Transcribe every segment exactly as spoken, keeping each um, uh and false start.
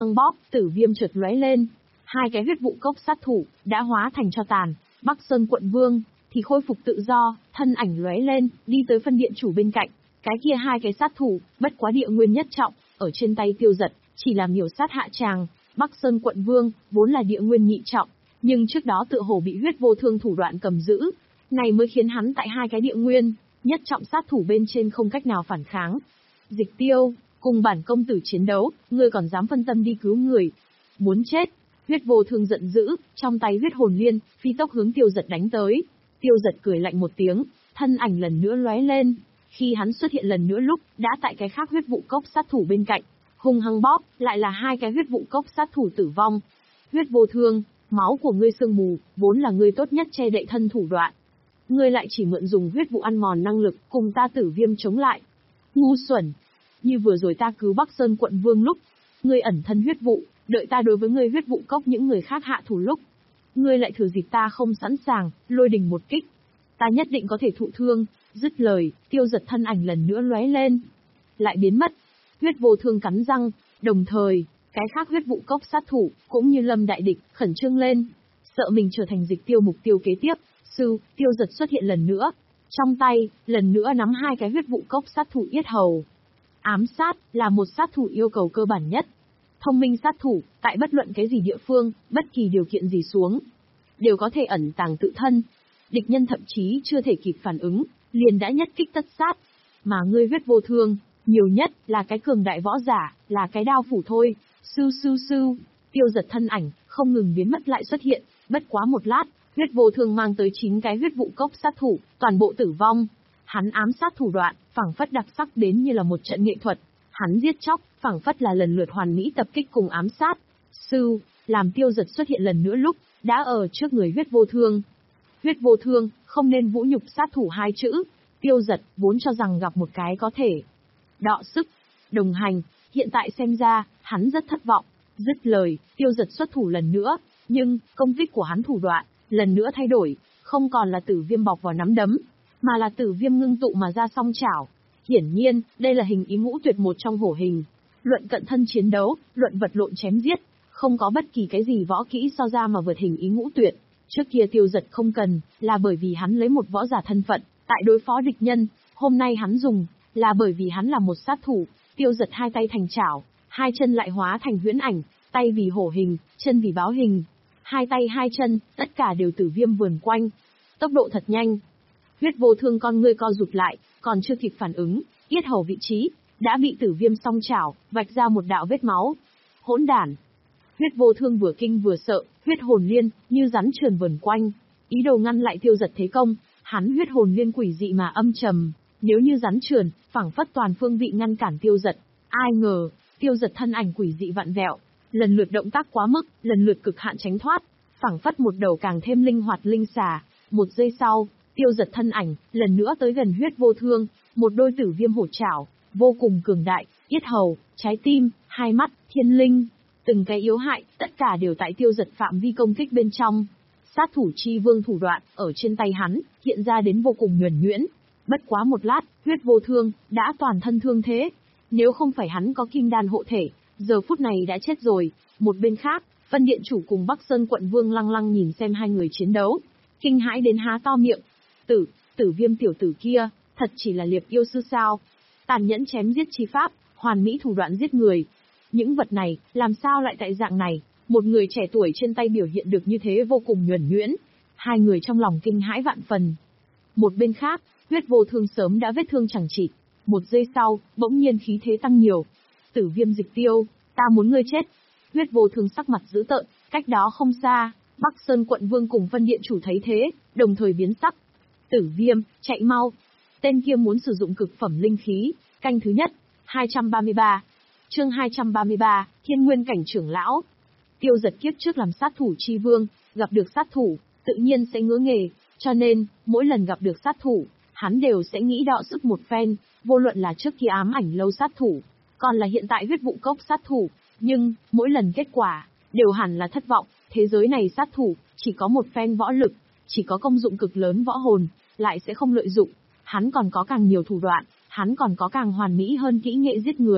Hăng bóp, Tử Viêm chợt lóe lên. Hai cái huyết vụ cốc sát thủ đã hóa thành tro tàn, Bắc Sơn quận vương thì khôi phục tự do, thân ảnh lóe lên, đi tới phân điện chủ bên cạnh. Cái kia hai cái sát thủ, bất quá địa nguyên nhất trọng, ở trên tay Tiêu Dật, chỉ là miểu sát hạ tràng. Bắc Sơn quận vương vốn là địa nguyên nhị trọng, nhưng trước đó tựa hồ bị huyết vô thương thủ đoạn cầm giữ, này mới khiến hắn tại hai cái địa nguyên nhất trọng sát thủ bên trên không cách nào phản kháng. Dịch Tiêu, cùng bản công tử chiến đấu, ngươi còn dám phân tâm đi cứu người? Muốn chết! Huyết vô thương giận dữ, trong tay huyết hồn liên, phi tốc hướng Tiêu Dật đánh tới. Tiêu Dật cười lạnh một tiếng, thân ảnh lần nữa lóe lên. Khi hắn xuất hiện lần nữa lúc, đã tại cái khác huyết vụ cốc sát thủ bên cạnh, hung hăng bóp, lại là hai cái huyết vụ cốc sát thủ tử vong. Huyết vô thương, máu của ngươi sương mù, vốn là ngươi tốt nhất che đậy thân thủ đoạn. Ngươi lại chỉ mượn dùng huyết vụ ăn mòn năng lực, cùng ta Tử Viêm chống lại. Ngu xuẩn! Như vừa rồi ta cứu Bắc Sơn quận vương lúc, ngươi ẩn thân huyết vụ, đợi ta đối với ngươi huyết vụ cốc những người khác hạ thủ lúc, ngươi lại thừa dịp ta không sẵn sàng, lôi đình một kích. Ta nhất định có thể thụ thương. Dứt lời, Tiêu Dật thân ảnh lần nữa lóe lên, lại biến mất. Huyết vô thương cắn răng, đồng thời, cái khác huyết vụ cốc sát thủ, cũng như lâm đại địch, khẩn trương lên, sợ mình trở thành Dịch Tiêu mục tiêu kế tiếp. Sư, Tiêu Dật xuất hiện lần nữa, trong tay, lần nữa nắm hai cái huyết vụ cốc sát thủ yết hầu. Ám sát, là một sát thủ yêu cầu cơ bản nhất. Thông minh sát thủ, tại bất luận cái gì địa phương, bất kỳ điều kiện gì xuống, đều có thể ẩn tàng tự thân. Địch nhân thậm chí chưa thể kịp phản ứng, liền đã nhất kích tất sát. Mà ngươi huyết vô thương, nhiều nhất là cái cường đại võ giả, là cái đao phủ thôi. Sư sư sư, Tiêu Dật thân ảnh, không ngừng biến mất lại xuất hiện, bất quá một lát, huyết vô thương mang tới chín cái huyết vụ cốc sát thủ, toàn bộ tử vong. Hắn ám sát thủ đoạn, phảng phất đặc sắc đến như là một trận nghệ thuật. Hắn giết chóc, phảng phất là lần lượt hoàn mỹ tập kích cùng ám sát. Sư, làm Tiêu Dật xuất hiện lần nữa lúc, đã ở trước người huyết vô thương. Huyết vô thương, không nên vũ nhục sát thủ hai chữ. Tiêu Dật vốn cho rằng gặp một cái có thể đọ sức, đồng hành, hiện tại xem ra, hắn rất thất vọng. Dứt lời, Tiêu Dật xuất thủ lần nữa, nhưng, công kích của hắn thủ đoạn, lần nữa thay đổi, không còn là Tử Viêm bọc vào nắm đấm, mà là Tử Viêm ngưng tụ mà ra song chảo. Hiển nhiên, đây là hình ý ngũ tuyệt một trong hổ hình. Luận cận thân chiến đấu, luận vật lộn chém giết, không có bất kỳ cái gì võ kỹ so ra mà vượt hình ý ngũ tuyệt. Trước kia Tiêu Dật không cần, là bởi vì hắn lấy một võ giả thân phận, tại đối phó địch nhân, hôm nay hắn dùng, là bởi vì hắn là một sát thủ. Tiêu Dật hai tay thành chảo, hai chân lại hóa thành huyễn ảnh, tay vì hổ hình, chân vì báo hình. Hai tay hai chân, tất cả đều Tử Viêm vườn quanh. Tốc độ thật nhanh. Huyết vô thương con ngươi co rụt lại, còn chưa kịp phản ứng, yết hầu vị trí, đã bị Tử Viêm song chảo, vạch ra một đạo vết máu. Hỗn đản! Huyết vô thương vừa kinh vừa sợ, huyết hồn liên, như rắn trườn vườn quanh. Ý đồ ngăn lại Tiêu Dật thế công, hắn huyết hồn liên quỷ dị mà âm trầm. Nếu như rắn trườn, phảng phất toàn phương vị ngăn cản Tiêu Dật. Ai ngờ, Tiêu Dật thân ảnh quỷ dị vặn vẹo, lần lượt động tác quá mức, lần lượt cực hạn tránh thoát, phảng phất một đầu càng thêm linh hoạt linh xà. Một giây sau, Tiêu Dật thân ảnh, lần nữa tới gần huyết vô thương, một đôi Tử Viêm hổ chảo, vô cùng cường đại, yết hầu, trái tim, hai mắt, thiên linh, từng cái yếu hại, tất cả đều tại Tiêu Dật phạm vi công kích bên trong. Sát thủ chi vương thủ đoạn, ở trên tay hắn, hiện ra đến vô cùng nhuần nhuyễn. Bất quá một lát, huyết vô thương, đã toàn thân thương thế. Nếu không phải hắn có kim đan hộ thể, giờ phút này đã chết rồi. Một bên khác, phân điện chủ cùng Bắc Sơn quận vương lăng lăng nhìn xem hai người chiến đấu, kinh hãi đến há to miệng. Tử, Tử Viêm tiểu tử kia, thật chỉ là liệp yêu sư sao? Tàn nhẫn chém giết chi pháp, hoàn mỹ thủ đoạn giết người. Những vật này, làm sao lại tại dạng này? Một người trẻ tuổi trên tay biểu hiện được như thế vô cùng nhuần nhuyễn. Hai người trong lòng kinh hãi vạn phần. Một bên khác, huyết vô thương sớm đã vết thương chẳng trị. Một giây sau, bỗng nhiên khí thế tăng nhiều. Tử Viêm Dịch Tiêu, ta muốn ngươi chết. Huyết vô thương sắc mặt dữ tợn, cách đó không xa, Bắc Sơn quận vương cùng phân điện chủ thấy thế, đồng thời biến sắc. Tử Viêm, chạy mau. Tên kia muốn sử dụng cực phẩm linh khí, canh thứ nhất, hai trăm ba mươi ba. Chương hai trăm ba mươi ba, Thiên Nguyên cảnh trưởng lão. Tiêu Dật kiếp trước làm sát thủ chi vương, gặp được sát thủ, tự nhiên sẽ ngứa nghề, cho nên, mỗi lần gặp được sát thủ, hắn đều sẽ nghĩ đọ sức một phen, vô luận là trước kia ám ảnh lâu sát thủ, còn là hiện tại huyết vụ cốc sát thủ, nhưng, mỗi lần kết quả, đều hẳn là thất vọng. Thế giới này sát thủ, chỉ có một phen võ lực, chỉ có công dụng cực lớn võ hồn, lại sẽ không lợi dụng. Hắn còn có càng nhiều thủ đoạn, hắn còn có càng hoàn mỹ hơn kỹ nghệ giết người.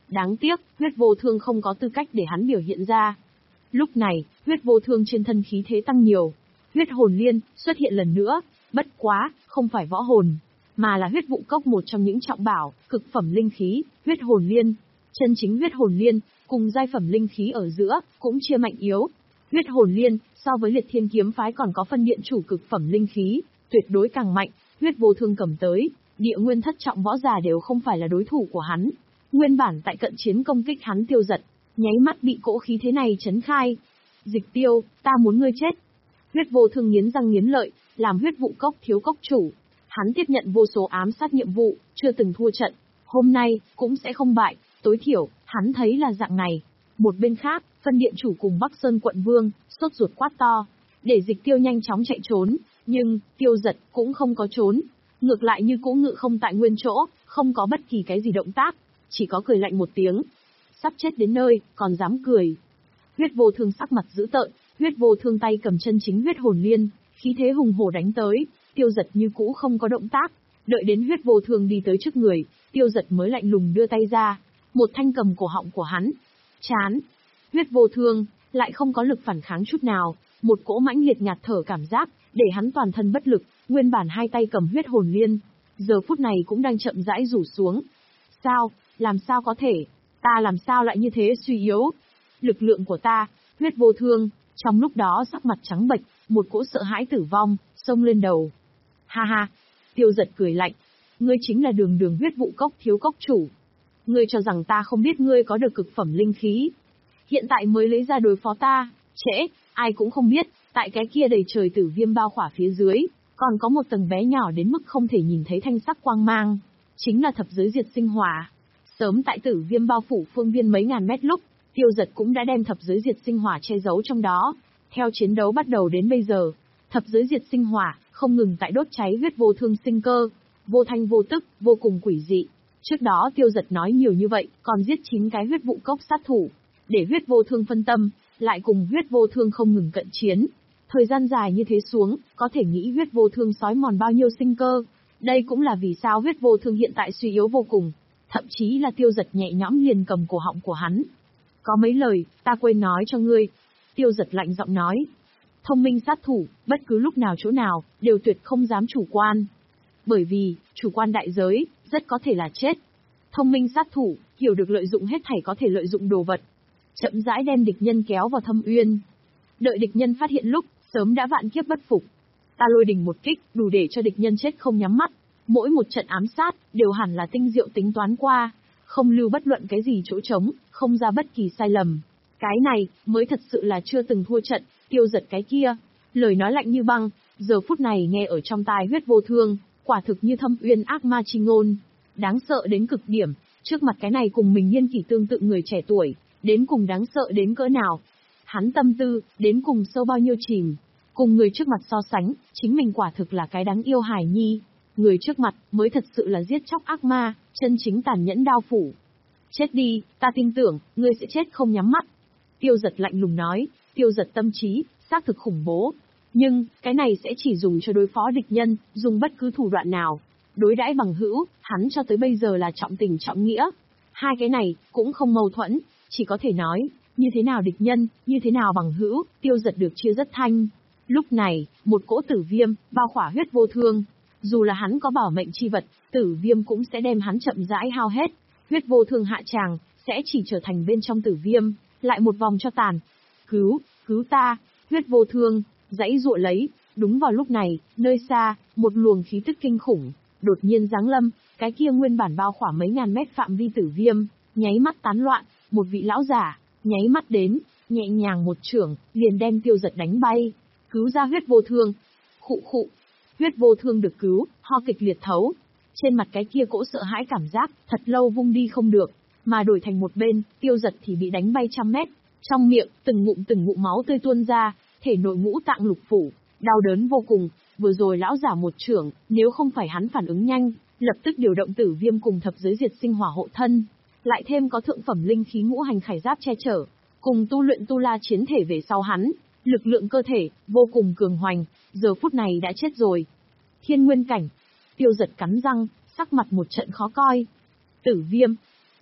Đáng tiếc, huyết vô thương không có tư cách để hắn biểu hiện ra. Lúc này, huyết vô thương trên thân khí thế tăng nhiều. Huyết hồn liên xuất hiện lần nữa, bất quá, không phải võ hồn, mà là huyết vụ cốc, một trong những trọng bảo, cực phẩm linh khí, huyết hồn liên. Chân chính huyết hồn liên, cùng giai phẩm linh khí ở giữa, cũng chia mạnh yếu. Huyết hồn liên, so với liệt thiên kiếm phái còn có phân điện chủ cực phẩm linh khí, tuyệt đối càng mạnh. Huyết vô thương cầm tới, địa nguyên thất trọng võ giả đều không phải là đối thủ của hắn. Nguyên bản tại cận chiến công kích hắn Tiêu Giật, nháy mắt bị cỗ khí thế này chấn khai. Dịch Tiêu, ta muốn ngươi chết. Huyết vô thương nghiến răng nghiến lợi, làm huyết vụ cốc thiếu cốc chủ. Hắn tiếp nhận vô số ám sát nhiệm vụ, chưa từng thua trận. Hôm nay, cũng sẽ không bại, tối thiểu, hắn thấy là dạng này. Một bên khác, phân điện chủ cùng Bắc Sơn quận vương, sốt ruột quát to, để Dịch Tiêu nhanh chóng chạy trốn, nhưng, Tiêu Giật cũng không có trốn. Ngược lại như cũ ngự không tại nguyên chỗ, không có bất kỳ cái gì động tác, chỉ có cười lạnh một tiếng. Sắp chết đến nơi, còn dám cười. Huyết vô thương sắc mặt dữ tợn, huyết vô thương tay cầm chân chính huyết hồn liên, khí thế hùng hổ đánh tới, Tiêu Giật như cũ không có động tác. Đợi đến huyết vô thương đi tới trước người, Tiêu Giật mới lạnh lùng đưa tay ra, một thanh cầm cổ họng của hắn. Chán. Huyết vô thương, lại không có lực phản kháng chút nào, một cỗ mãnh liệt ngạt thở cảm giác, để hắn toàn thân bất lực, nguyên bản hai tay cầm huyết hồn liên, giờ phút này cũng đang chậm rãi rủ xuống. Sao, làm sao có thể, ta làm sao lại như thế suy yếu? Lực lượng của ta, huyết vô thương, trong lúc đó sắc mặt trắng bệch, một cỗ sợ hãi tử vong, xông lên đầu. Ha ha, Tiêu Giật cười lạnh, ngươi chính là đường đường huyết vụ cốc thiếu cốc chủ. Ngươi cho rằng ta không biết ngươi có được cực phẩm linh khí. Hiện tại mới lấy ra đối phó ta, trễ, ai cũng không biết, tại cái kia đầy trời tử viêm bao khỏa phía dưới, còn có một tầng bé nhỏ đến mức không thể nhìn thấy thanh sắc quang mang. Chính là thập giới diệt sinh hỏa. Sớm tại tử viêm bao phủ phương viên mấy ngàn mét lúc, Tiêu Giật cũng đã đem thập giới diệt sinh hỏa che giấu trong đó. Theo chiến đấu bắt đầu đến bây giờ, thập giới diệt sinh hỏa không ngừng tại đốt cháy huyết vô thương sinh cơ, vô thanh vô tức, vô cùng quỷ dị. Trước đó Tiêu Giật nói nhiều như vậy, còn giết chín cái huyết vụ cốc sát thủ, để huyết vô thương phân tâm, lại cùng huyết vô thương không ngừng cận chiến. Thời gian dài như thế xuống, có thể nghĩ huyết vô thương sói mòn bao nhiêu sinh cơ. Đây cũng là vì sao huyết vô thương hiện tại suy yếu vô cùng. Thậm chí là Tiêu Giật nhẹ nhõm liền cầm cổ họng của hắn. Có mấy lời, ta quên nói cho ngươi. Tiêu Giật lạnh giọng nói. Thông minh sát thủ, bất cứ lúc nào chỗ nào, đều tuyệt không dám chủ quan. Bởi vì, chủ quan đại giới, rất có thể là chết. Thông minh sát thủ, hiểu được lợi dụng hết thảy có thể lợi dụng đồ vật. Chậm rãi đem địch nhân kéo vào thâm uyên. Đợi địch nhân phát hiện lúc, sớm đã vạn kiếp bất phục. Ta lôi đình một kích, đủ để cho địch nhân chết không nhắm mắt. Mỗi một trận ám sát, đều hẳn là tinh diệu tính toán qua, không lưu bất luận cái gì chỗ trống, không ra bất kỳ sai lầm. Cái này, mới thật sự là chưa từng thua trận, Tiêu Giật cái kia. Lời nói lạnh như băng, giờ phút này nghe ở trong tai huyết vô thương, quả thực như thâm uyên ác ma chi ngôn. Đáng sợ đến cực điểm, trước mặt cái này cùng mình niên kỷ tương tự người trẻ tuổi, đến cùng đáng sợ đến cỡ nào. Hắn tâm tư, đến cùng sâu bao nhiêu chìm. Cùng người trước mặt so sánh, chính mình quả thực là cái đáng yêu hài nhi. Người trước mặt, mới thật sự là giết chóc ác ma, chân chính tàn nhẫn đao phủ. Chết đi, ta tin tưởng, ngươi sẽ chết không nhắm mắt. Tiêu Giật lạnh lùng nói, Tiêu Giật tâm trí, xác thực khủng bố. Nhưng, cái này sẽ chỉ dùng cho đối phó địch nhân, dùng bất cứ thủ đoạn nào. Đối đãi bằng hữu, hắn cho tới bây giờ là trọng tình trọng nghĩa. Hai cái này, cũng không mâu thuẫn, chỉ có thể nói, như thế nào địch nhân, như thế nào bằng hữu, Tiêu Giật được chia rất thanh. Lúc này, một cỗ tử viêm, bao khỏa huyết vô thương. Dù là hắn có bảo mệnh chi vật, tử viêm cũng sẽ đem hắn chậm rãi hao hết. Huyết vô thương hạ tràng, sẽ chỉ trở thành bên trong tử viêm, lại một vòng cho tàn. Cứu, cứu ta, huyết vô thương, dãy dụa lấy. Đúng vào lúc này, nơi xa, một luồng khí tức kinh khủng, đột nhiên giáng lâm, cái kia nguyên bản bao khỏa mấy ngàn mét phạm vi tử viêm, nháy mắt tán loạn, một vị lão giả, nháy mắt đến, nhẹ nhàng một chưởng, liền đem Tiêu Giật đánh bay. Cứu ra huyết vô thương. Khụ khụ. Huyết vô thương được cứu, ho kịch liệt thấu. Trên mặt cái kia cỗ sợ hãi cảm giác, thật lâu vung đi không được, mà đổi thành một bên, Tiêu Giật thì bị đánh bay trăm mét. Trong miệng, từng ngụm từng ngụm máu tươi tuôn ra, thể nội ngũ tạng lục phủ, đau đớn vô cùng. Vừa rồi lão giả một chưởng, nếu không phải hắn phản ứng nhanh, lập tức điều động tử viêm cùng thập giới diệt sinh hỏa hộ thân, lại thêm có thượng phẩm linh khí ngũ hành khải giáp che chở, cùng tu luyện tu la chiến thể về sau hắn, lực lượng cơ thể vô cùng cường hoành, giờ phút này đã chết rồi. Thiên nguyên cảnh. Tiêu Giật cắn răng, sắc mặt một trận khó coi. Tử viêm.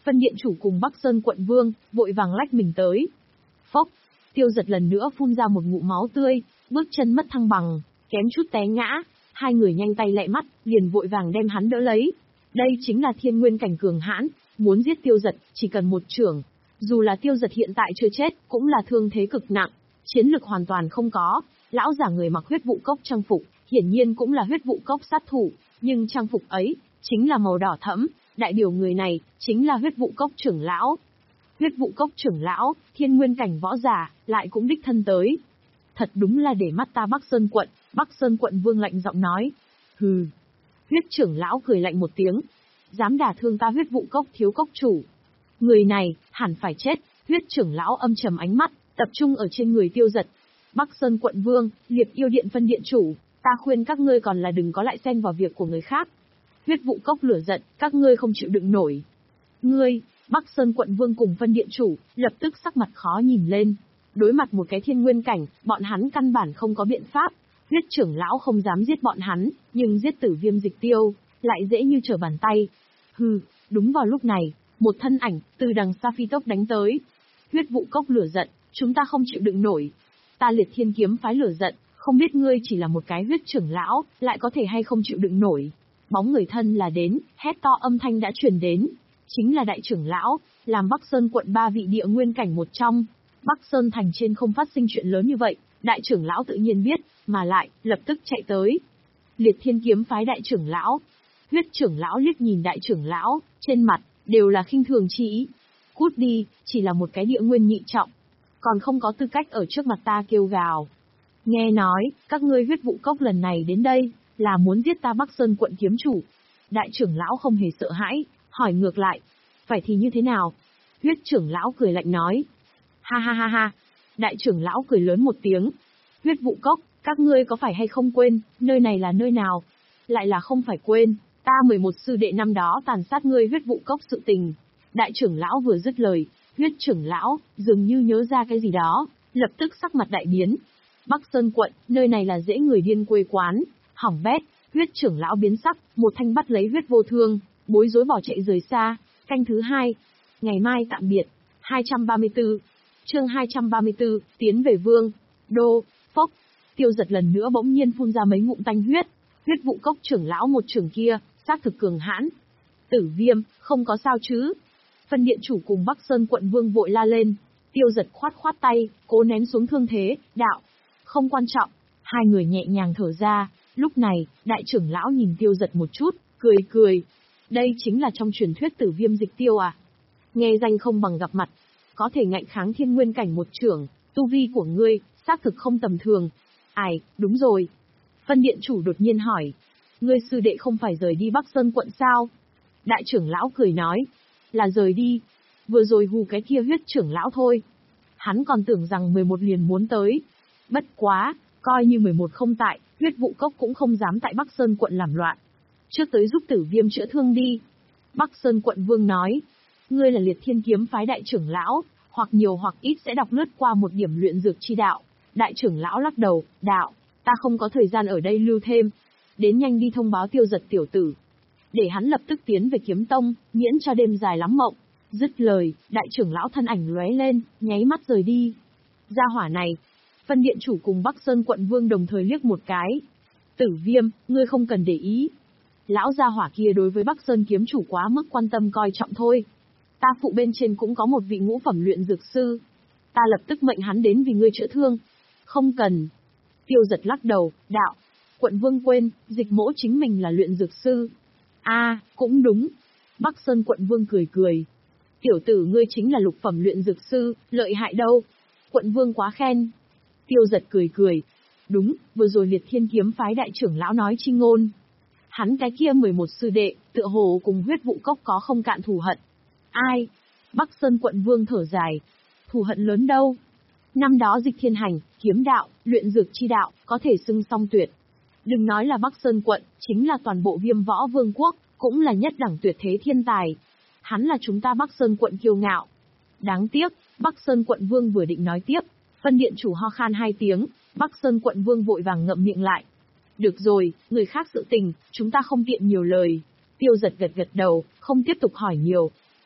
Phân điện chủ cùng Bắc Sơn quận vương, vội vàng lách mình tới. Phốc, Tiêu Giật lần nữa phun ra một ngụm máu tươi, bước chân mất thăng bằng, kém chút té ngã. Hai người nhanh tay lẹ mắt, liền vội vàng đem hắn đỡ lấy. Đây chính là thiên nguyên cảnh cường hãn, muốn giết Tiêu Giật, chỉ cần một chưởng. Dù là Tiêu Giật hiện tại chưa chết, cũng là thương thế cực nặng, chiến lực hoàn toàn không có. Lão giả người mặc huyết vụ cốc trang phục, hiển nhiên cũng là huyết vụ cốc sát thủ, nhưng trang phục ấy chính là màu đỏ thẫm, đại biểu người này chính là huyết vụ cốc trưởng lão. Huyết vụ cốc trưởng lão, thiên nguyên cảnh võ giả, lại cũng đích thân tới. Thật đúng là để mắt ta Bắc Sơn quận. Bắc Sơn quận vương lạnh giọng nói. Hừ. Huyết trưởng lão cười lạnh một tiếng. Dám đả thương ta huyết vụ cốc thiếu cốc chủ. Người này, hẳn phải chết. Huyết trưởng lão âm trầm ánh mắt, tập trung ở trên người Tiêu Giật. Bắc Sơn quận vương, Liệp Yêu Điện phân điện chủ, ta khuyên các ngươi còn là đừng có lại xen vào việc của người khác. Huyết vụ cốc lửa giận, các ngươi không chịu đựng nổi. Ngươi, Bắc Sơn quận vương cùng phân điện chủ, lập tức sắc mặt khó nhìn lên. Đối mặt một cái thiên nguyên cảnh, bọn hắn căn bản không có biện pháp. Huyết trưởng lão không dám giết bọn hắn, nhưng giết Tử Viêm Dịch Tiêu, lại dễ như trở bàn tay. Hừ, đúng vào lúc này, một thân ảnh, từ đằng xa phi tốc đánh tới. Huyết vụ cốc lửa giận, chúng ta không chịu đựng nổi. Ta Liệt Thiên kiếm phái lửa giận, không biết ngươi chỉ là một cái huyết trưởng lão, lại có thể hay không chịu đựng nổi. Bóng người thân là đến, hét to âm thanh đã truyền đến. Chính là đại trưởng lão, làm Bắc Sơn quận ba vị địa nguyên cảnh một trong. Bắc Sơn thành trên không phát sinh chuyện lớn như vậy, đại trưởng lão tự nhiên biết, mà lại, lập tức chạy tới. Liệt Thiên kiếm phái đại trưởng lão. Huyết trưởng lão liếc nhìn đại trưởng lão, trên mặt, đều là khinh thường chi ý. Cút đi, chỉ là một cái địa nguyên nhị trọng. Còn không có tư cách ở trước mặt ta kêu gào. Nghe nói, các ngươi huyết vụ cốc lần này đến đây, là muốn giết ta Bắc Sơn quận kiếm chủ. Đại trưởng lão không hề sợ hãi, hỏi ngược lại. Phải thì như thế nào? Huyết trưởng lão cười lạnh nói. Ha ha ha ha. Đại trưởng lão cười lớn một tiếng. Huyết vụ cốc, các ngươi có phải hay không quên, nơi này là nơi nào? Lại là không phải quên, ta mười một sư đệ năm đó tàn sát ngươi huyết vụ cốc sự tình. Đại trưởng lão vừa dứt lời, huyết trưởng lão, dường như nhớ ra cái gì đó, lập tức sắc mặt đại biến. Bắc Sơn quận, nơi này là dễ người điên quê quán, hỏng bét, huyết trưởng lão biến sắc, một thanh bắt lấy huyết vô thương, bối rối bỏ chạy rời xa. Canh thứ hai, ngày mai tạm biệt. hai trăm ba mươi tư, chương hai trăm ba mươi tư, tiến về vương, đô, phốc. Tiêu Giật lần nữa bỗng nhiên phun ra mấy ngụm tanh huyết. Huyết vụ cốc trưởng lão một trưởng kia, xác thực cường hãn. Tử Viêm, không có sao chứ? Phân điện chủ cùng Bắc Sơn quận vương vội la lên. Tiêu Giật khoát khoát tay, cố nén xuống thương thế, đạo. Không quan trọng. Hai người nhẹ nhàng thở ra. Lúc này, đại trưởng lão nhìn Tiêu Giật một chút, cười cười. Đây chính là trong truyền thuyết Tử Viêm Dịch Tiêu à? Nghe danh không bằng gặp mặt. Có thể ngạnh kháng thiên nguyên cảnh một trưởng, tu vi của ngươi, xác thực không tầm thường. Ai, đúng rồi. Phân điện chủ đột nhiên hỏi. Ngươi sư đệ không phải rời đi Bắc Sơn quận sao? Đại trưởng lão cười nói. Là rời đi. Vừa rồi hù cái kia huyết trưởng lão thôi. Hắn còn tưởng rằng mười một liền muốn tới. Bất quá, coi như mười một không tại, huyết vụ cốc cũng không dám tại Bắc Sơn quận làm loạn. Trước tới giúp Tử Viêm chữa thương đi. Bắc Sơn quận vương nói. Ngươi là Liệt Thiên kiếm phái đại trưởng lão, hoặc nhiều hoặc ít sẽ đọc lướt qua một điểm luyện dược chi đạo. Đại trưởng lão lắc đầu, đạo, ta không có thời gian ở đây lưu thêm. Đến nhanh đi thông báo Tiêu Giật tiểu tử. Để hắn lập tức tiến về kiếm tông, miễn cho đêm dài lắm mộng. Dứt lời, đại trưởng lão thân ảnh lóe lên, nháy mắt rời đi. Gia hỏa này, phân điện chủ cùng Bắc Sơn quận vương đồng thời liếc một cái. Tử Viêm, ngươi không cần để ý. Lão gia hỏa kia đối với Bắc Sơn kiếm chủ quá mức quan tâm coi trọng thôi. Ta phụ bên trên cũng có một vị ngũ phẩm luyện dược sư. Ta lập tức mệnh hắn đến vì ngươi chữa thương. Không cần. Tiêu Giật lắc đầu, đạo. Quận vương quên, Dịch Mỗ chính mình là luyện dược sư. A, à, cũng đúng. Bắc Sơn quận vương cười cười. Tiểu tử ngươi chính là lục phẩm luyện dược sư, lợi hại đâu. Quận vương quá khen. Tiêu Giật cười cười. Đúng, vừa rồi Liệt Thiên kiếm phái đại trưởng lão nói chi ngôn. Hắn cái kia mười một sư đệ, tựa hồ cùng huyết vụ cốc có không cạn thù hận. Ai? Bắc Sơn quận vương thở dài. Thù hận lớn đâu? Năm đó Dịch Thiên Hành, kiếm đạo, luyện dược chi đạo, có thể xưng song tuyệt. Đừng nói là Bắc Sơn quận, chính là toàn bộ Viêm Võ Vương quốc, cũng là nhất đẳng tuyệt thế thiên tài. Hắn là chúng ta Bắc Sơn quận kiêu ngạo. Đáng tiếc, Bắc Sơn quận vương vừa định nói tiếp, phân điện chủ ho khan hai tiếng, Bắc Sơn quận vương vội vàng ngậm miệng lại. Được rồi, người khác sự tình, chúng ta không tiện nhiều lời. Tiêu Giật gật gật đầu, không tiếp tục hỏi nhiều.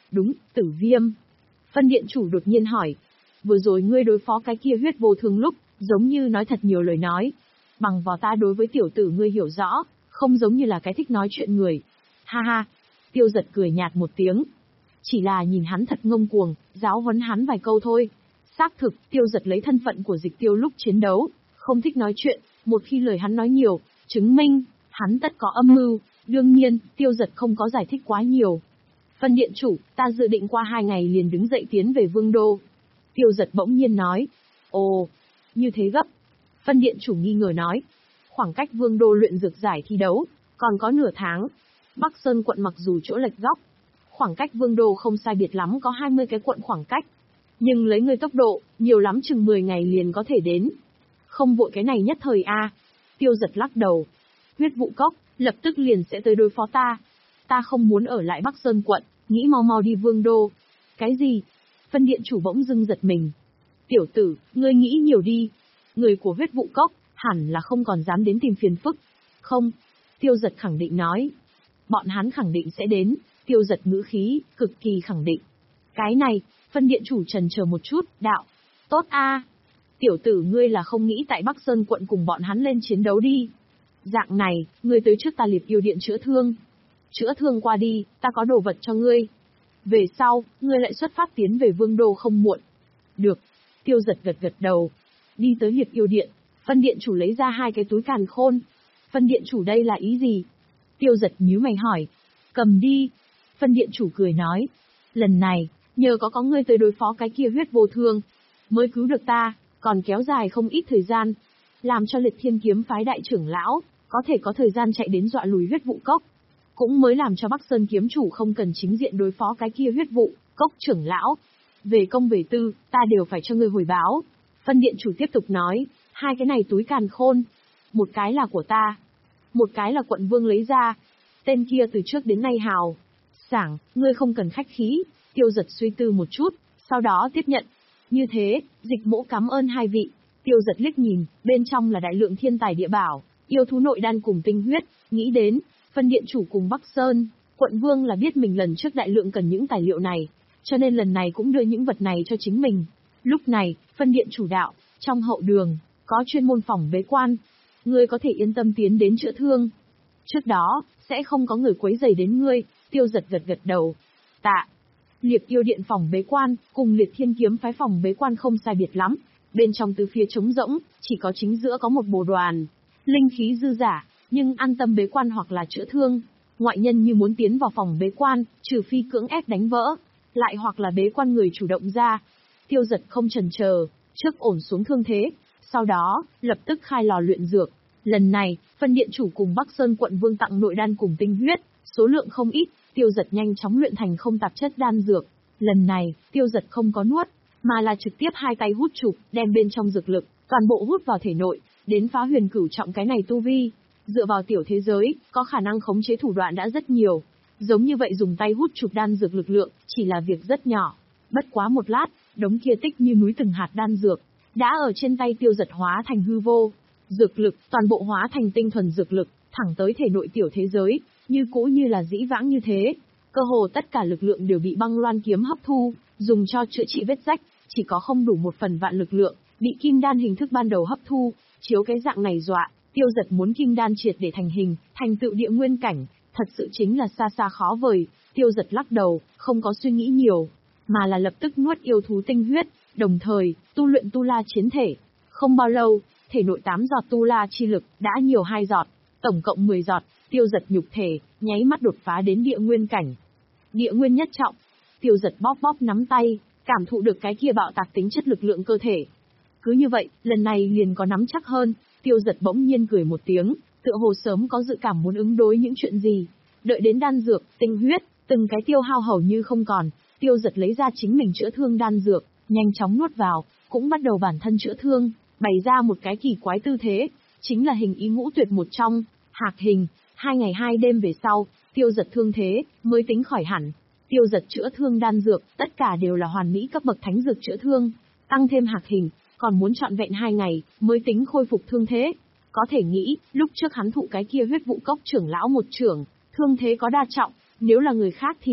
Đúng, Tử Viêm. Phân điện chủ đột nhiên hỏi. Vừa rồi ngươi đối phó cái kia huyết vô thương lúc, giống như nói thật nhiều lời nói. Bằng vào ta đối với tiểu tử ngươi hiểu rõ, không giống như là cái thích nói chuyện người. Ha ha. Tiêu Giật cười nhạt một tiếng. Chỉ là nhìn hắn thật ngông cuồng, giáo huấn hắn vài câu thôi. Xác thực, Tiêu Giật lấy thân phận của Dịch Tiêu lúc chiến đấu, không thích nói chuyện, một khi lời hắn nói nhiều, chứng minh, hắn tất có âm mưu, đương nhiên, Tiêu Giật không có giải thích quá nhiều. Phân điện chủ, ta dự định qua hai ngày liền đứng dậy tiến về Vương Đô. Tiêu Giật bỗng nhiên nói. Ồ, như thế gấp. Phân điện chủ nghi ngờ nói. Khoảng cách Vương Đô luyện dược giải thi đấu, còn có nửa tháng. Bắc Sơn quận mặc dù chỗ lệch góc, khoảng cách Vương Đô không sai biệt lắm có hai mươi cái quận khoảng cách. Nhưng lấy người tốc độ, nhiều lắm chừng mười ngày liền có thể đến. Không vội cái này nhất thời a. Tiêu Giật lắc đầu. Huyết vụ cốc, lập tức liền sẽ tới đối phó ta. Ta không muốn ở lại Bắc Sơn quận, nghĩ mau mau đi Vương Đô. Cái gì? Phân điện chủ bỗng dưng giật mình. Tiểu tử, ngươi nghĩ nhiều đi. Người của huyết vụ cốc, hẳn là không còn dám đến tìm phiền phức. Không. Tiêu Giật khẳng định nói. Bọn hắn khẳng định sẽ đến. Tiêu Giật ngữ khí, cực kỳ khẳng định. Cái này, phân điện chủ trần chờ một chút, đạo. Tốt a. Tiểu tử ngươi là không nghĩ tại Bắc Sơn quận cùng bọn hắn lên chiến đấu đi. Dạng này, ngươi tới trước ta Liệp Yêu Điện chữa thương. Chữa thương qua đi, ta có đồ vật cho ngươi. Về sau, ngươi lại xuất phát tiến về Vương Đô không muộn. Được. Tiêu Giật gật gật đầu. Đi tới Liệp Yêu Điện, phân điện chủ lấy ra hai cái túi càn khôn. Phân điện chủ đây là ý gì? Tiêu Giật nhíu mày hỏi. Cầm đi. Phân điện chủ cười nói. Lần này, nhờ có có ngươi tới đối phó cái kia huyết vô thương, mới cứu được ta, còn kéo dài không ít thời gian. Làm cho Liệt Thiên Kiếm phái đại trưởng lão, có thể có thời gian chạy đến dọa lùi huyết vụ cốc. Cũng mới làm cho Bắc Sơn kiếm chủ không cần chính diện đối phó cái kia huyết vụ, cốc trưởng lão. Về công về tư, ta đều phải cho ngươi hồi báo. Phân điện chủ tiếp tục nói, hai cái này túi càn khôn. Một cái là của ta. Một cái là quận vương lấy ra. Tên kia từ trước đến nay hào sảng, ngươi không cần khách khí. Tiêu Giật suy tư một chút, sau đó tiếp nhận. Như thế, Dịch Mỗ cảm ơn hai vị. Tiêu Giật liếc nhìn, bên trong là đại lượng thiên tài địa bảo, yêu thú nội đan cùng tinh huyết, nghĩ đến, phân điện chủ cùng Bắc Sơn, quận vương là biết mình lần trước đại lượng cần những tài liệu này, cho nên lần này cũng đưa những vật này cho chính mình. Lúc này, phân điện chủ đạo, trong hậu đường, có chuyên môn phòng bế quan. Ngươi có thể yên tâm tiến đến chữa thương. Trước đó, sẽ không có người quấy rầy đến ngươi. Tiêu Giật gật gật đầu. Tạ. Liệp Yêu Điện phòng bế quan, cùng Liệt Thiên Kiếm phái phòng bế quan không sai biệt lắm. Bên trong tứ phía trống rỗng, chỉ có chính giữa có một bồ đoàn. Linh khí dư giả, nhưng an tâm bế quan hoặc là chữa thương. Ngoại nhân như muốn tiến vào phòng bế quan, trừ phi cưỡng ép đánh vỡ, lại hoặc là bế quan người chủ động ra. Tiêu Giật không chần chờ, trước ổn xuống thương thế, sau đó, lập tức khai lò luyện dược. Lần này, phân điện chủ cùng Bắc Sơn quận vương tặng nội đan cùng tinh huyết, số lượng không ít, Tiêu Giật nhanh chóng luyện thành không tạp chất đan dược. Lần này, Tiêu Giật không có nuốt, mà là trực tiếp hai tay hút chụp, đem bên trong dược lực, toàn bộ hút vào thể nội, đến phá huyền cửu trọng cái này tu vi. Dựa vào tiểu thế giới, có khả năng khống chế thủ đoạn đã rất nhiều. Giống như vậy dùng tay hút chụp đan dược lực lượng, chỉ là việc rất nhỏ. Bất quá một lát, đống kia tích như núi từng hạt đan dược, đã ở trên tay Tiêu Giật hóa thành hư vô. Dược lực, toàn bộ hóa thành tinh thuần dược lực, thẳng tới thể nội tiểu thế giới, như cũ như là dĩ vãng như thế. Cơ hồ tất cả lực lượng đều bị băng loan kiếm hấp thu, dùng cho chữa trị vết rách, chỉ có không đủ một phần vạn lực lượng, bị kim đan hình thức ban đầu hấp thu, chiếu cái dạng này dọa, Tiêu Giật muốn kim đan triệt để thành hình, thành tựu địa nguyên cảnh, thật sự chính là xa xa khó vời. Tiêu Giật lắc đầu, không có suy nghĩ nhiều, mà là lập tức nuốt yêu thú tinh huyết, đồng thời, tu luyện tu la chiến thể. Không bao lâu, thể nội tám giọt tu la chi lực, đã nhiều hai giọt, tổng cộng mười giọt, Tiêu Giật nhục thể, nháy mắt đột phá đến địa nguyên cảnh. Địa nguyên nhất trọng, Tiêu Giật bóp bóp nắm tay, cảm thụ được cái kia bạo tạc tính chất lực lượng cơ thể. Cứ như vậy, lần này liền có nắm chắc hơn, Tiêu Giật bỗng nhiên cười một tiếng, tựa hồ sớm có dự cảm muốn ứng đối những chuyện gì. Đợi đến đan dược, tinh huyết, từng cái tiêu hao hầu như không còn, Tiêu Giật lấy ra chính mình chữa thương đan dược, nhanh chóng nuốt vào, cũng bắt đầu bản thân chữa thương, bày ra một cái kỳ quái tư thế, chính là hình ý ngũ tuyệt một trong, hạc hình. Hai ngày hai đêm về sau, Tiêu Giật thương thế, mới tính khỏi hẳn. Tiêu Giật chữa thương đan dược, tất cả đều là hoàn mỹ cấp bậc thánh dược chữa thương, tăng thêm hạc hình, còn muốn trọn vẹn hai ngày, mới tính khôi phục thương thế. Có thể nghĩ, lúc trước hắn thụ cái kia huyết vụ cốc trưởng lão một trưởng, thương thế có đa trọng, nếu là người khác thì,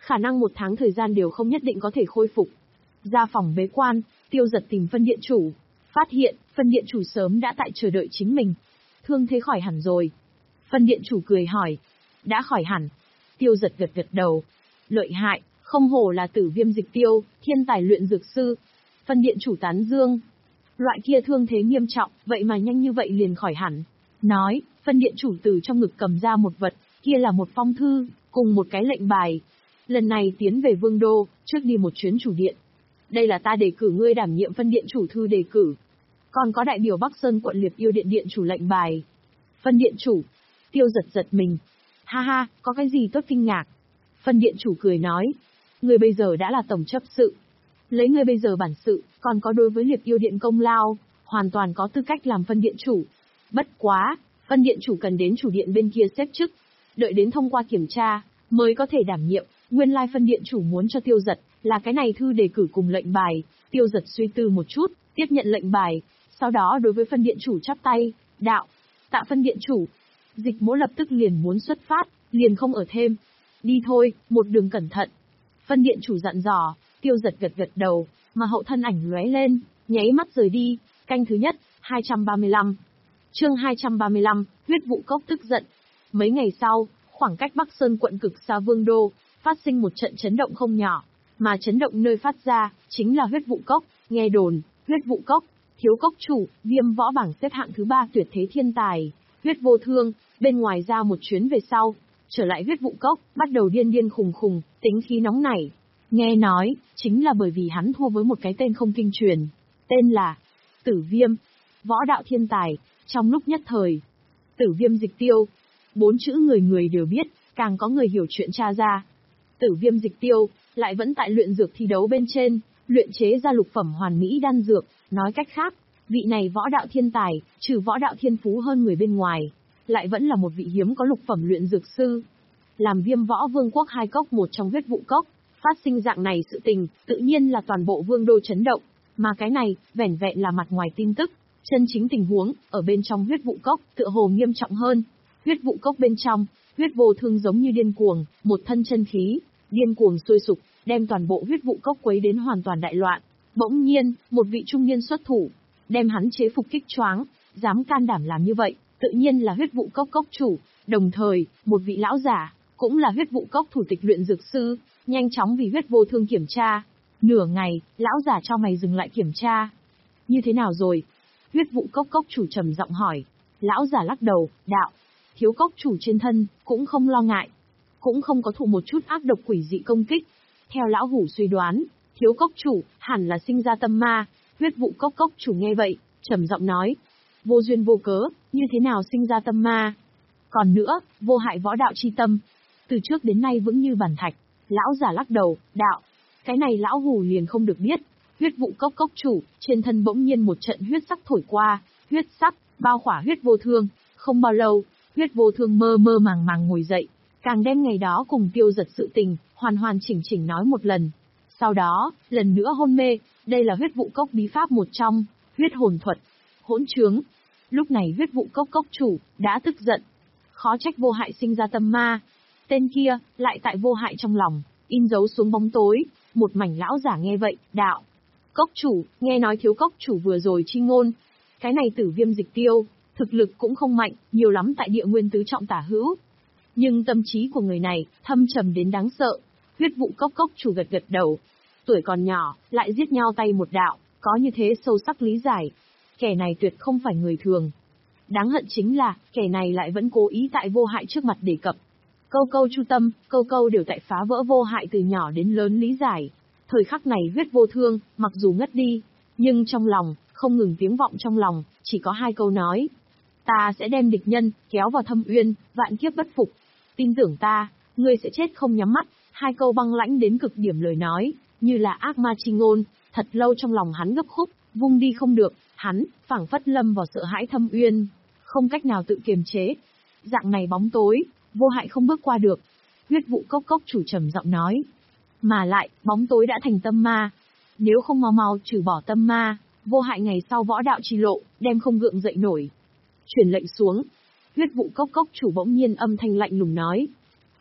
khả năng một tháng thời gian đều không nhất định có thể khôi phục. Ra phòng bế quan, Tiêu Giật tìm phân điện chủ, phát hiện, phân điện chủ sớm đã tại chờ đợi chính mình. Thương thế khỏi hẳn rồi. Phân điện chủ cười hỏi. Đã khỏi hẳn. Tiêu Giật gật gật đầu. Lợi hại, không hổ là Tử Viêm Dịch Tiêu, thiên tài luyện dược sư. Phân điện chủ tán dương. Loại kia thương thế nghiêm trọng, vậy mà nhanh như vậy liền khỏi hẳn. Nói, phân điện chủ từ trong ngực cầm ra một vật, kia là một phong thư, cùng một cái lệnh bài. Lần này tiến về Vương Đô, trước đi một chuyến chủ điện. Đây là ta đề cử ngươi đảm nhiệm phân điện chủ thư đề cử. Còn có đại biểu Bắc Sơn quận Liệp Yêu điện điện chủ lệnh bài. Phân điện chủ. Tiêu Giật giật mình. Ha ha, có cái gì tốt kinh ngạc. Phân điện chủ cười nói. Ngươi bây giờ đã là tổng chấp sự. Lấy ngươi bây giờ bản sự, còn có đối với Liệp Yêu điện công lao, hoàn toàn có tư cách làm phân điện chủ. Bất quá, phân điện chủ cần đến chủ điện bên kia xếp chức. Đợi đến thông qua kiểm tra, mới có thể đảm nhiệm. Nguyên lai phân điện chủ muốn cho Tiêu Giật là cái này thư đề cử cùng lệnh bài. Tiêu Giật suy tư một chút, tiếp nhận lệnh bài. Sau đó đối với phân điện chủ chắp tay, đạo, tạ phân điện chủ. Dịch Mỗ lập tức liền muốn xuất phát, liền không ở thêm. Đi thôi, một đường cẩn thận. Phân điện chủ dặn dò, Tiêu Giật gật gật đầu, mà hậu thân ảnh lóe lên, nháy mắt rời đi. Canh thứ nhất, hai trăm ba mươi lăm. Chương hai trăm ba mươi lăm, huyết vụ cốc tức giận. Mấy ngày sau, khoảng cách Bắc Sơn quận cực xa Vương Đô, phát sinh một trận chấn động không nhỏ, mà chấn động nơi phát ra, chính là huyết vụ cốc. Nghe đồn, huyết vụ cốc, thiếu cốc chủ, Viêm võ bảng xếp hạng thứ ba tuyệt thế thiên tài, huyết vô thương, bên ngoài ra một chuyến về sau, trở lại huyết vụ cốc, bắt đầu điên điên khùng khùng, tính khí nóng nảy. Nghe nói, chính là bởi vì hắn thua với một cái tên không kinh truyền, tên là Tử Viêm, võ đạo thiên tài. Trong lúc nhất thời, Tử Viêm Dịch Tiêu, bốn chữ người người đều biết, càng có người hiểu chuyện tra ra. Tử Viêm Dịch Tiêu, lại vẫn tại luyện dược thi đấu bên trên, luyện chế ra lục phẩm hoàn mỹ đan dược. Nói cách khác, vị này võ đạo thiên tài, trừ võ đạo thiên phú hơn người bên ngoài, lại vẫn là một vị hiếm có lục phẩm luyện dược sư. Làm Viêm võ vương quốc hai cốc một trong huyết vụ cốc, phát sinh dạng này sự tình, tự nhiên là toàn bộ vương đô chấn động. Mà cái này, vẻn vẹn là mặt ngoài tin tức, chân chính tình huống, ở bên trong huyết vụ cốc, tựa hồ nghiêm trọng hơn. Huyết vụ cốc bên trong, huyết vô thương giống như điên cuồng, một thân chân khí, điên cuồng sôi sục, đem toàn bộ huyết vụ cốc quấy đến hoàn toàn đại loạn. Bỗng nhiên, một vị trung niên xuất thủ, đem hắn chế phục kích choáng, dám can đảm làm như vậy, tự nhiên là huyết vụ cốc cốc chủ, đồng thời, một vị lão giả, cũng là huyết vụ cốc thủ tịch luyện dược sư, nhanh chóng vì huyết vô thương kiểm tra. Nửa ngày, lão giả cho mày dừng lại kiểm tra. Như thế nào rồi? Huyết vụ cốc cốc chủ trầm giọng hỏi. Lão giả lắc đầu, đạo, thiếu cốc chủ trên thân, cũng không lo ngại. Cũng không có thụ một chút ác độc quỷ dị công kích. Theo lão hủ suy đoán, thiếu cốc chủ, hẳn là sinh ra tâm ma. Huyết vụ cốc cốc chủ nghe vậy, trầm giọng nói. Vô duyên vô cớ, như thế nào sinh ra tâm ma? Còn nữa, vô hại võ đạo chi tâm. Từ trước đến nay vững như bàn thạch. Lão giả lắc đầu, đạo. Cái này lão hủ liền không được biết. Huyết vụ cốc cốc chủ, trên thân bỗng nhiên một trận huyết sắc thổi qua, huyết sắc, bao khỏa huyết vô thương. Không bao lâu, huyết vô thương mơ mơ màng màng ngồi dậy, càng đem ngày đó cùng Tiêu Giật sự tình, hoàn hoàn chỉnh chỉnh nói một lần. Sau đó, lần nữa hôn mê, đây là huyết vụ cốc bí pháp một trong, huyết hồn thuật, hỗn trướng. Lúc này huyết vụ cốc cốc chủ, đã tức giận. Khó trách vô hại sinh ra tâm ma. Tên kia, lại tại vô hại trong lòng, in dấu xuống bóng tối, một mảnh lão giả nghe vậy, đạo. Cốc chủ, nghe nói thiếu cốc chủ vừa rồi chi ngôn. Cái này Tử Viêm Dịch Tiêu, thực lực cũng không mạnh, nhiều lắm tại địa nguyên tứ trọng tả hữu. Nhưng tâm trí của người này, thâm trầm đến đáng sợ. Huyết vụ cốc cốc chủ gật gật đầu. Tuổi còn nhỏ, lại giết nhau tay một đạo, có như thế sâu sắc lý giải. Kẻ này tuyệt không phải người thường. Đáng hận chính là, kẻ này lại vẫn cố ý tại vô hại trước mặt đề cập. Câu câu chu tâm, câu câu đều tại phá vỡ vô hại từ nhỏ đến lớn lý giải. Thời khắc này huyết vô thương, mặc dù ngất đi, nhưng trong lòng, không ngừng tiếng vọng trong lòng, chỉ có hai câu nói. Ta sẽ đem địch nhân, kéo vào thâm uyên, vạn kiếp bất phục. Tin tưởng ta, ngươi sẽ chết không nhắm mắt. Hai câu băng lãnh đến cực điểm lời nói, như là ác ma chi ngôn, thật lâu trong lòng hắn gấp khúc, vung đi không được, hắn, phảng phất lâm vào sợ hãi thâm uyên, không cách nào tự kiềm chế. Dạng này bóng tối, vô hại không bước qua được. Huyết vụ cốc cốc chủ trầm giọng nói. Mà lại, bóng tối đã thành tâm ma. Nếu không mau mau trừ bỏ tâm ma, vô hại ngày sau võ đạo trì lộ, đem không gượng dậy nổi. Truyền lệnh xuống. Huyết vụ cốc cốc chủ bỗng nhiên âm thanh lạnh lùng nói.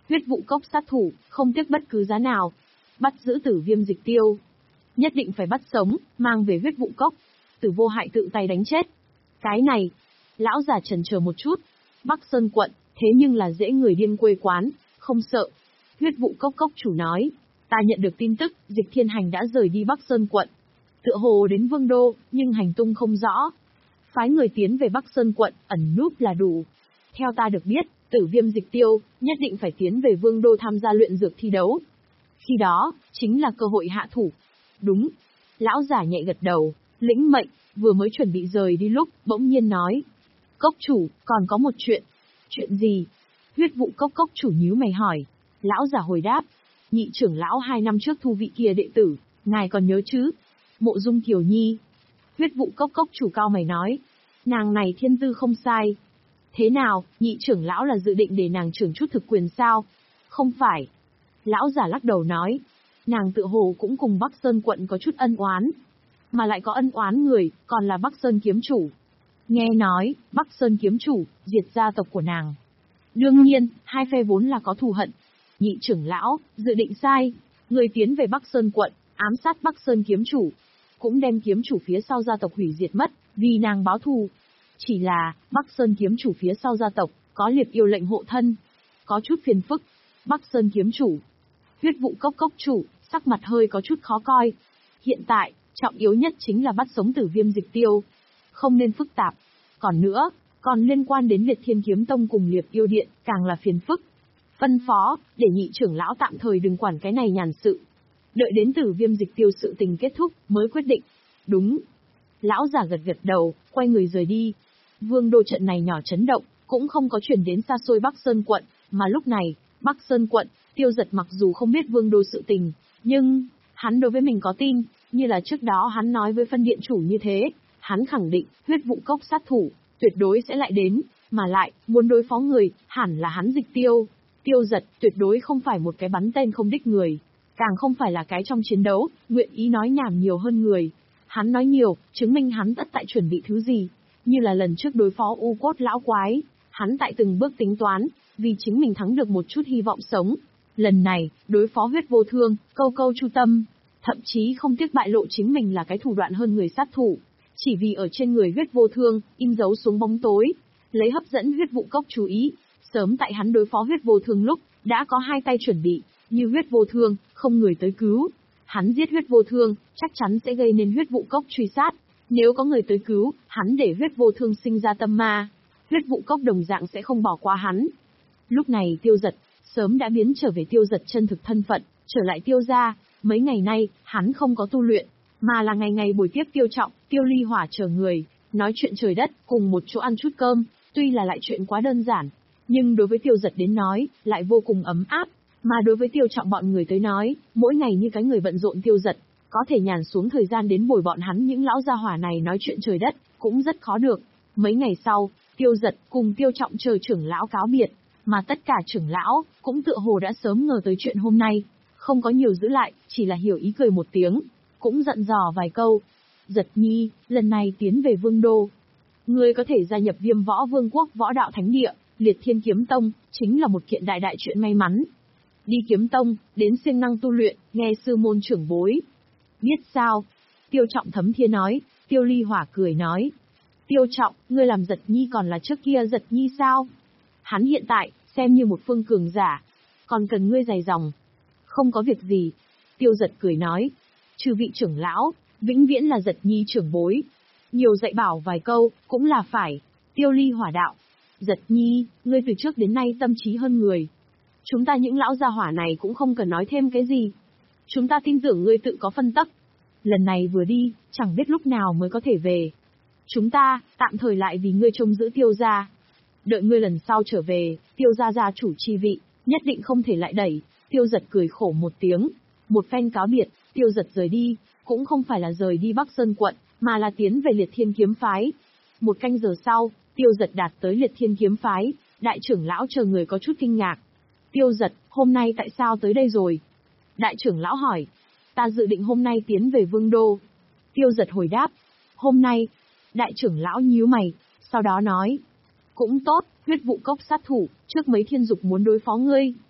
Huyết vụ cốc sát thủ, không tiếc bất cứ giá nào. Bắt giữ Tử Viêm Dịch Tiêu. Nhất định phải bắt sống, mang về huyết vụ cốc. Tử Vô Hại tự tay đánh chết. Cái này, lão già chần chờ một chút. Bắc Sơn quận, thế nhưng là dễ người điên quê quán, không sợ. Huyết vụ cốc cốc chủ nói, ta nhận được tin tức, Dịch Thiên Hành đã rời đi Bắc Sơn quận. Tựa hồ đến Vương Đô, nhưng hành tung không rõ. Phái người tiến về Bắc Sơn quận, ẩn núp là đủ. Theo ta được biết, Tử Viêm Dịch Tiêu, nhất định phải tiến về Vương Đô tham gia luyện dược thi đấu. Khi đó, chính là cơ hội hạ thủ. Đúng. Lão giả nhẹ gật đầu, lĩnh mệnh, vừa mới chuẩn bị rời đi lúc, bỗng nhiên nói. Cốc chủ, còn có một chuyện. Chuyện gì? Huyết vụ cốc cốc chủ nhíu mày hỏi. Lão giả hồi đáp. Nhị trưởng lão hai năm trước thu vị kia đệ tử, ngài còn nhớ chứ? Mộ Dung Kiều Nhi. Huyết vụ cốc cốc chủ cao mày nói. Nàng này thiên tư không sai. Thế nào, nhị trưởng lão là dự định để nàng trưởng chút thực quyền sao? Không phải. Lão giả lắc đầu nói. Nàng tự hồ cũng cùng Bắc Sơn quận có chút ân oán. Mà lại có ân oán người, còn là Bắc Sơn kiếm chủ. Nghe nói, Bắc Sơn kiếm chủ, diệt gia tộc của nàng. Đương nhiên, hai phe vốn là có thù hận. Nhị trưởng lão, dự định sai. Người tiến về Bắc Sơn quận, ám sát Bắc Sơn kiếm chủ. Cũng đem kiếm chủ phía sau gia tộc hủy diệt mất, vì nàng báo thù. Chỉ là, Bắc Sơn kiếm chủ phía sau gia tộc, có liệt yêu lệnh hộ thân. Có chút phiền phức. Bắc Sơn kiếm chủ. Huyết vụ cốc cốc chủ, sắc mặt hơi có chút khó coi. Hiện tại, trọng yếu nhất chính là bắt sống Tử Viêm Dịch Tiêu. Không nên phức tạp. Còn nữa, còn liên quan đến Liệt Thiên Kiếm Tông cùng Liệt Yêu Điện, càng là phiền phức. Phân phó, để nhị trưởng lão tạm thời đừng quản cái này nhàn sự. Đợi đến Tử Viêm Dịch Tiêu sự tình kết thúc, mới quyết định. Đúng. Lão giả gật gật đầu, quay người rời đi. Vương Đô trận này nhỏ chấn động, cũng không có chuyển đến xa xôi Bắc Sơn quận, mà lúc này, Bắc Sơn quận, Tiêu Giật mặc dù không biết Vương Đô sự tình, nhưng, hắn đối với mình có tin, như là trước đó hắn nói với phân điện chủ như thế, hắn khẳng định, huyết vụ cốc sát thủ, tuyệt đối sẽ lại đến, mà lại, muốn đối phó người, hẳn là hắn Dịch Tiêu. Tiêu Giật, tuyệt đối không phải một cái bắn tên không đích người, càng không phải là cái trong chiến đấu, nguyện ý nói nhảm nhiều hơn người. Hắn nói nhiều, chứng minh hắn tất tại chuẩn bị thứ gì, như là lần trước đối phó U Cốt lão quái, hắn tại từng bước tính toán, vì chính mình thắng được một chút hy vọng sống. Lần này, đối phó huyết vô thương, câu câu chu tâm, thậm chí không tiếc bại lộ chính mình là cái thủ đoạn hơn người sát thủ, chỉ vì ở trên người huyết vô thương, in dấu xuống bóng tối, lấy hấp dẫn huyết vụ cốc chú ý. Sớm tại hắn đối phó huyết vô thương lúc, đã có hai tay chuẩn bị, như huyết vô thương, không người tới cứu. Hắn giết huyết vô thương, chắc chắn sẽ gây nên huyết vụ cốc truy sát. Nếu có người tới cứu, hắn để huyết vô thương sinh ra tâm ma. Huyết vụ cốc đồng dạng sẽ không bỏ qua hắn. Lúc này Tiêu Giật, sớm đã biến trở về Tiêu Giật chân thực thân phận, trở lại Tiêu gia. Mấy ngày nay, hắn không có tu luyện, mà là ngày ngày buổi tiếp Tiêu Trọng, Tiêu Ly Hỏa chờ người, nói chuyện trời đất, cùng một chỗ ăn chút cơm, tuy là lại chuyện quá đơn giản. Nhưng đối với Tiêu Giật đến nói, lại vô cùng ấm áp, mà đối với Tiêu Trọng bọn người tới nói, mỗi ngày như cái người bận rộn Tiêu Giật, có thể nhàn xuống thời gian đến bồi bọn hắn những lão gia hỏa này nói chuyện trời đất, cũng rất khó được. Mấy ngày sau, Tiêu Giật cùng Tiêu Trọng chờ trưởng lão cáo biệt, mà tất cả trưởng lão cũng tựa hồ đã sớm ngờ tới chuyện hôm nay, không có nhiều giữ lại, chỉ là hiểu ý cười một tiếng, cũng dặn dò vài câu. Giật Nhi, lần này tiến về Vương Đô, ngươi có thể gia nhập Viêm Võ Vương quốc Võ Đạo Thánh Địa, Liệt Thiên Kiếm Tông, chính là một kiện đại đại chuyện may mắn. Đi Kiếm Tông, đến siêng năng tu luyện, nghe sư môn trưởng bối. Biết sao? Tiêu Trọng thấm thía nói. Tiêu Ly Hỏa cười nói. Tiêu Trọng, ngươi làm Giật Nhi còn là trước kia Giật Nhi sao? Hắn hiện tại, xem như một phương cường giả. Còn cần ngươi dày dòng. Không có việc gì. Tiêu Giật cười nói. Chư vị trưởng lão, vĩnh viễn là Giật Nhi trưởng bối. Nhiều dạy bảo vài câu, cũng là phải. Tiêu Ly Hỏa đạo. Giật Nhi, ngươi từ trước đến nay tâm trí hơn người. Chúng ta những lão gia hỏa này cũng không cần nói thêm cái gì. Chúng ta tin tưởng ngươi tự có phân tắc. Lần này vừa đi, chẳng biết lúc nào mới có thể về. Chúng ta, tạm thời lại vì ngươi trông giữ Tiêu gia. Đợi ngươi lần sau trở về, Tiêu gia gia chủ chi vị, nhất định không thể lại đẩy. Tiêu Giật cười khổ một tiếng. Một phen cáo biệt, Tiêu Giật rời đi, cũng không phải là rời đi Bắc Sơn quận, mà là tiến về Liệt Thiên Kiếm phái. Một canh giờ sau, Tiêu Giật đạt tới Liệt Thiên Kiếm phái, đại trưởng lão chờ người có chút kinh ngạc. Tiêu Giật, hôm nay tại sao tới đây rồi? Đại trưởng lão hỏi. Ta dự định hôm nay tiến về Vương Đô. Tiêu Giật hồi đáp. Hôm nay. Đại trưởng lão nhíu mày, sau đó nói. Cũng tốt, huyết vụ cốc sát thủ, trước mấy thiên dục muốn đối phó ngươi.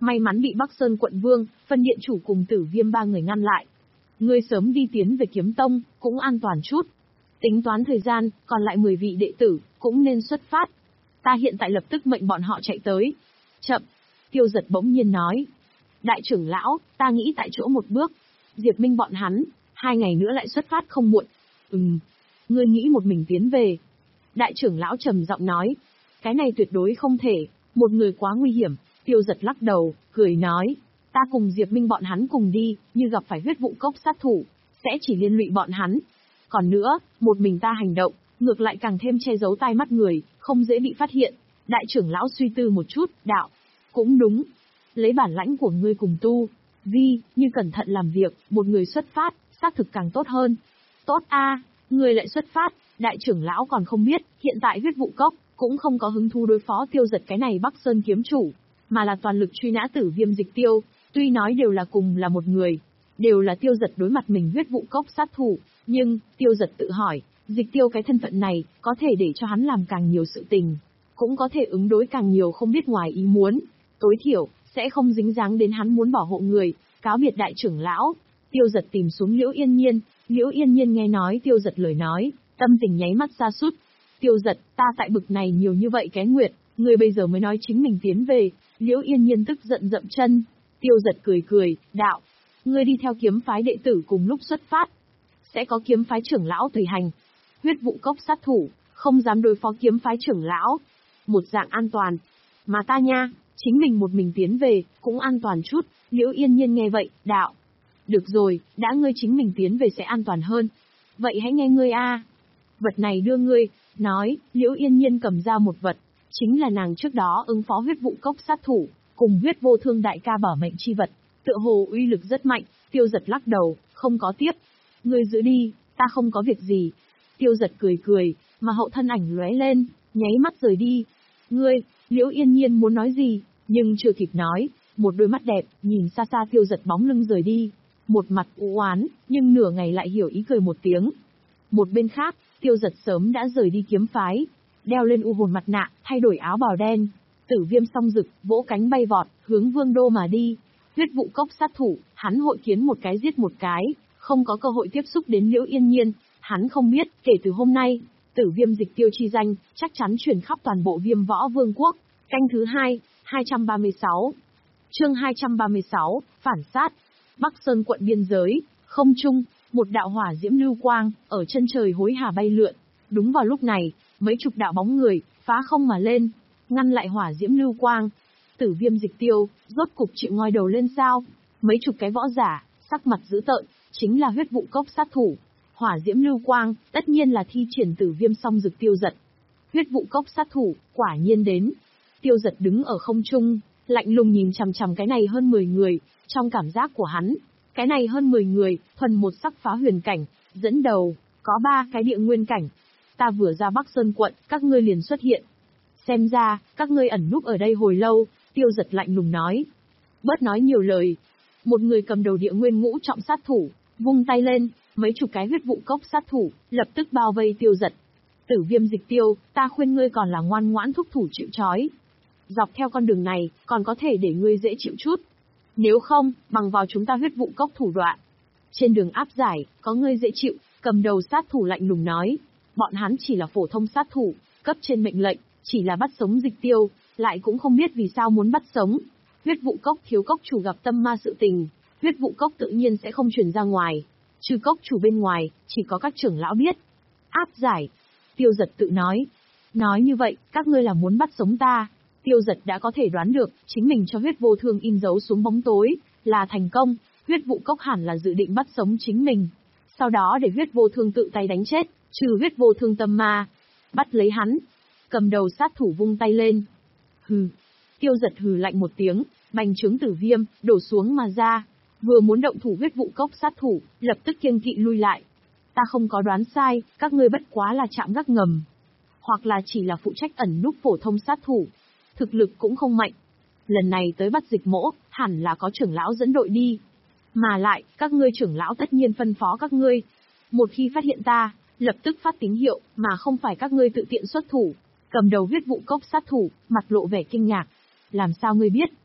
may mắn bị Bắc Sơn quận vương, phân điện chủ cùng Tử Viêm ba người ngăn lại. Ngươi sớm đi tiến về Kiếm Tông, cũng an toàn chút. Tính toán thời gian, còn lại mười vị đệ tử, cũng nên xuất phát. Ta hiện tại lập tức mệnh bọn họ chạy tới. Chậm. Tiêu Giật bỗng nhiên nói. Đại trưởng lão, ta nghĩ tại chỗ một bước. Diệp Minh bọn hắn, hai ngày nữa lại xuất phát không muộn. Ừm. Ngươi nghĩ một mình tiến về. Đại trưởng lão trầm giọng nói. Cái này tuyệt đối không thể, một người quá nguy hiểm. Tiêu Giật lắc đầu, cười nói. Ta cùng Diệp Minh bọn hắn cùng đi, như gặp phải huyết vụ cốc sát thủ, sẽ chỉ liên lụy bọn hắn. Còn nữa, một mình ta hành động, ngược lại càng thêm che giấu tai mắt người, không dễ bị phát hiện. Đại trưởng lão suy tư một chút, đạo. Cũng đúng. Lấy bản lãnh của ngươi cùng tu. Vi, như cẩn thận làm việc, một người xuất phát, xác thực càng tốt hơn. Tốt a, ngươi lại xuất phát, đại trưởng lão còn không biết, hiện tại huyết vụ cốc, cũng không có hứng thú đối phó Tiêu Giật cái này Bắc Sơn kiếm chủ, mà là toàn lực truy nã Tử Viêm Dịch Tiêu, tuy nói đều là cùng là một người, đều là Tiêu Giật đối mặt mình huyết vụ cốc sát thủ, nhưng, Tiêu Giật tự hỏi, Dịch Tiêu cái thân phận này, có thể để cho hắn làm càng nhiều sự tình, cũng có thể ứng đối càng nhiều không biết ngoài ý muốn, tối thiểu, sẽ không dính dáng đến hắn muốn bảo hộ người, cáo biệt đại trưởng lão. Tiêu Giật tìm xuống Liễu Yên Nhiên, Liễu Yên Nhiên nghe nói Tiêu Giật lời nói, tâm tình nháy mắt sa sút. Tiêu Giật, ta tại bực này nhiều như vậy cái nguyệt, người bây giờ mới nói chính mình tiến về. Liễu Yên Nhiên tức giận dậm chân. Tiêu Giật cười cười, đạo, ngươi đi theo kiếm phái đệ tử cùng lúc xuất phát, sẽ có kiếm phái trưởng lão tùy hành. Huyết vụ cốc sát thủ, không dám đối phó kiếm phái trưởng lão, một dạng an toàn. Mà ta nha, chính mình một mình tiến về, cũng an toàn chút. Liễu Yên Nhiên nghe vậy, đạo, được rồi, đã ngươi chính mình tiến về sẽ an toàn hơn. Vậy hãy nghe ngươi a. Vật này đưa ngươi. Nói, Liễu Yên Nhiên cầm ra một vật, chính là nàng trước đó ứng phó huyết vụ cốc sát thủ, cùng huyết vô thương đại ca bảo mệnh chi vật, tựa hồ uy lực rất mạnh. Tiêu Giật lắc đầu, không có tiếp. Ngươi giữ đi, ta không có việc gì. Tiêu Giật cười cười, mà hậu thân ảnh lóe lên, nháy mắt rời đi. Ngươi, Liễu Yên Nhiên muốn nói gì, nhưng chưa kịp nói, một đôi mắt đẹp, nhìn xa xa Tiêu Giật bóng lưng rời đi. Một mặt u oán, nhưng nửa ngày lại hiểu ý cười một tiếng. Một bên khác, Tiêu Giật sớm đã rời đi kiếm phái, đeo lên u hồn mặt nạ, thay đổi áo bào đen, Tử Viêm song rực, vỗ cánh bay vọt, hướng Vương đô mà đi. Huyết vụ cốc sát thủ, hắn hội kiến một cái giết một cái, không có cơ hội tiếp xúc đến Liễu Yên Nhiên, hắn không biết, kể từ hôm nay, Tử Viêm Dịch Tiêu chi danh, chắc chắn truyền khắp toàn bộ Viêm Võ Vương quốc. Canh thứ hai, hai trăm ba mươi sáu. Chương hai trăm ba mươi sáu, phản sát. Bắc Sơn quận biên giới, không trung, một đạo hỏa diễm lưu quang, ở chân trời hối hả bay lượn. Đúng vào lúc này, mấy chục đạo bóng người, phá không mà lên, ngăn lại hỏa diễm lưu quang. Tử Viêm Dịch Tiêu, rốt cục chịu ngoi đầu lên sao? Mấy chục cái võ giả, sắc mặt dữ tợn, chính là huyết vụ cốc sát thủ. Hỏa diễm lưu quang, tất nhiên là thi triển Tử Viêm song rực Tiêu Giật. Huyết vụ cốc sát thủ, quả nhiên đến. Tiêu Giật đứng ở không trung, lạnh lùng nhìn chằm chằm cái này hơn mười người, trong cảm giác của hắn, cái này hơn mười người, thuần một sắc phá huyền cảnh, dẫn đầu, có ba cái địa nguyên cảnh. Ta vừa ra Bắc Sơn quận, các ngươi liền xuất hiện. Xem ra, các ngươi ẩn núp ở đây hồi lâu. Tiêu Giật lạnh lùng nói. Bớt nói nhiều lời. Một người cầm đầu địa nguyên ngũ trọng sát thủ, vung tay lên, mấy chục cái huyết vụ cốc sát thủ, lập tức bao vây Tiêu Giật. Tử Viêm Dịch Tiêu, ta khuyên ngươi còn là ngoan ngoãn thúc thủ chịu trói. Dọc theo con đường này, còn có thể để ngươi dễ chịu chút. Nếu không, bằng vào chúng ta huyết vụ cốc thủ đoạn. Trên đường áp giải, có ngươi dễ chịu, cầm đầu sát thủ lạnh lùng nói. Bọn hắn chỉ là phổ thông sát thủ, cấp trên mệnh lệnh, chỉ là bắt sống Dịch Tiêu, lại cũng không biết vì sao muốn bắt sống. Huyết vụ cốc thiếu cốc chủ gặp tâm ma sự tình, huyết vụ cốc tự nhiên sẽ không truyền ra ngoài. Trừ cốc chủ bên ngoài, chỉ có các trưởng lão biết. Áp giải. Tiêu Giật tự nói. Nói như vậy, các ngươi là muốn bắt sống ta. Tiêu Giật đã có thể đoán được, chính mình cho huyết vô thương in dấu xuống bóng tối, là thành công, huyết vụ cốc hẳn là dự định bắt sống chính mình. Sau đó để huyết vô thương tự tay đánh chết, trừ huyết vô thương tâm ma. Bắt lấy hắn. Cầm đầu sát thủ vung tay lên. Hừ. Tiêu Giật hừ lạnh một tiếng, bành trướng tử viêm, đổ xuống mà ra. Vừa muốn động thủ huyết vụ cốc sát thủ, lập tức kiêng kỵ lui lại. Ta không có đoán sai, các ngươi bất quá là chạm gác ngầm. Hoặc là chỉ là phụ trách ẩn núp phổ thông sát thủ. Thực lực cũng không mạnh. Lần này tới bắt Dịch Mỗ, hẳn là có trưởng lão dẫn đội đi. Mà lại, các ngươi trưởng lão tất nhiên phân phó các ngươi. Một khi phát hiện ta, lập tức phát tín hiệu, mà không phải các ngươi tự tiện xuất thủ. Cầm đầu huyết vụ cốc sát thủ, mặt lộ vẻ kinh ngạc. Làm sao ngươi biết?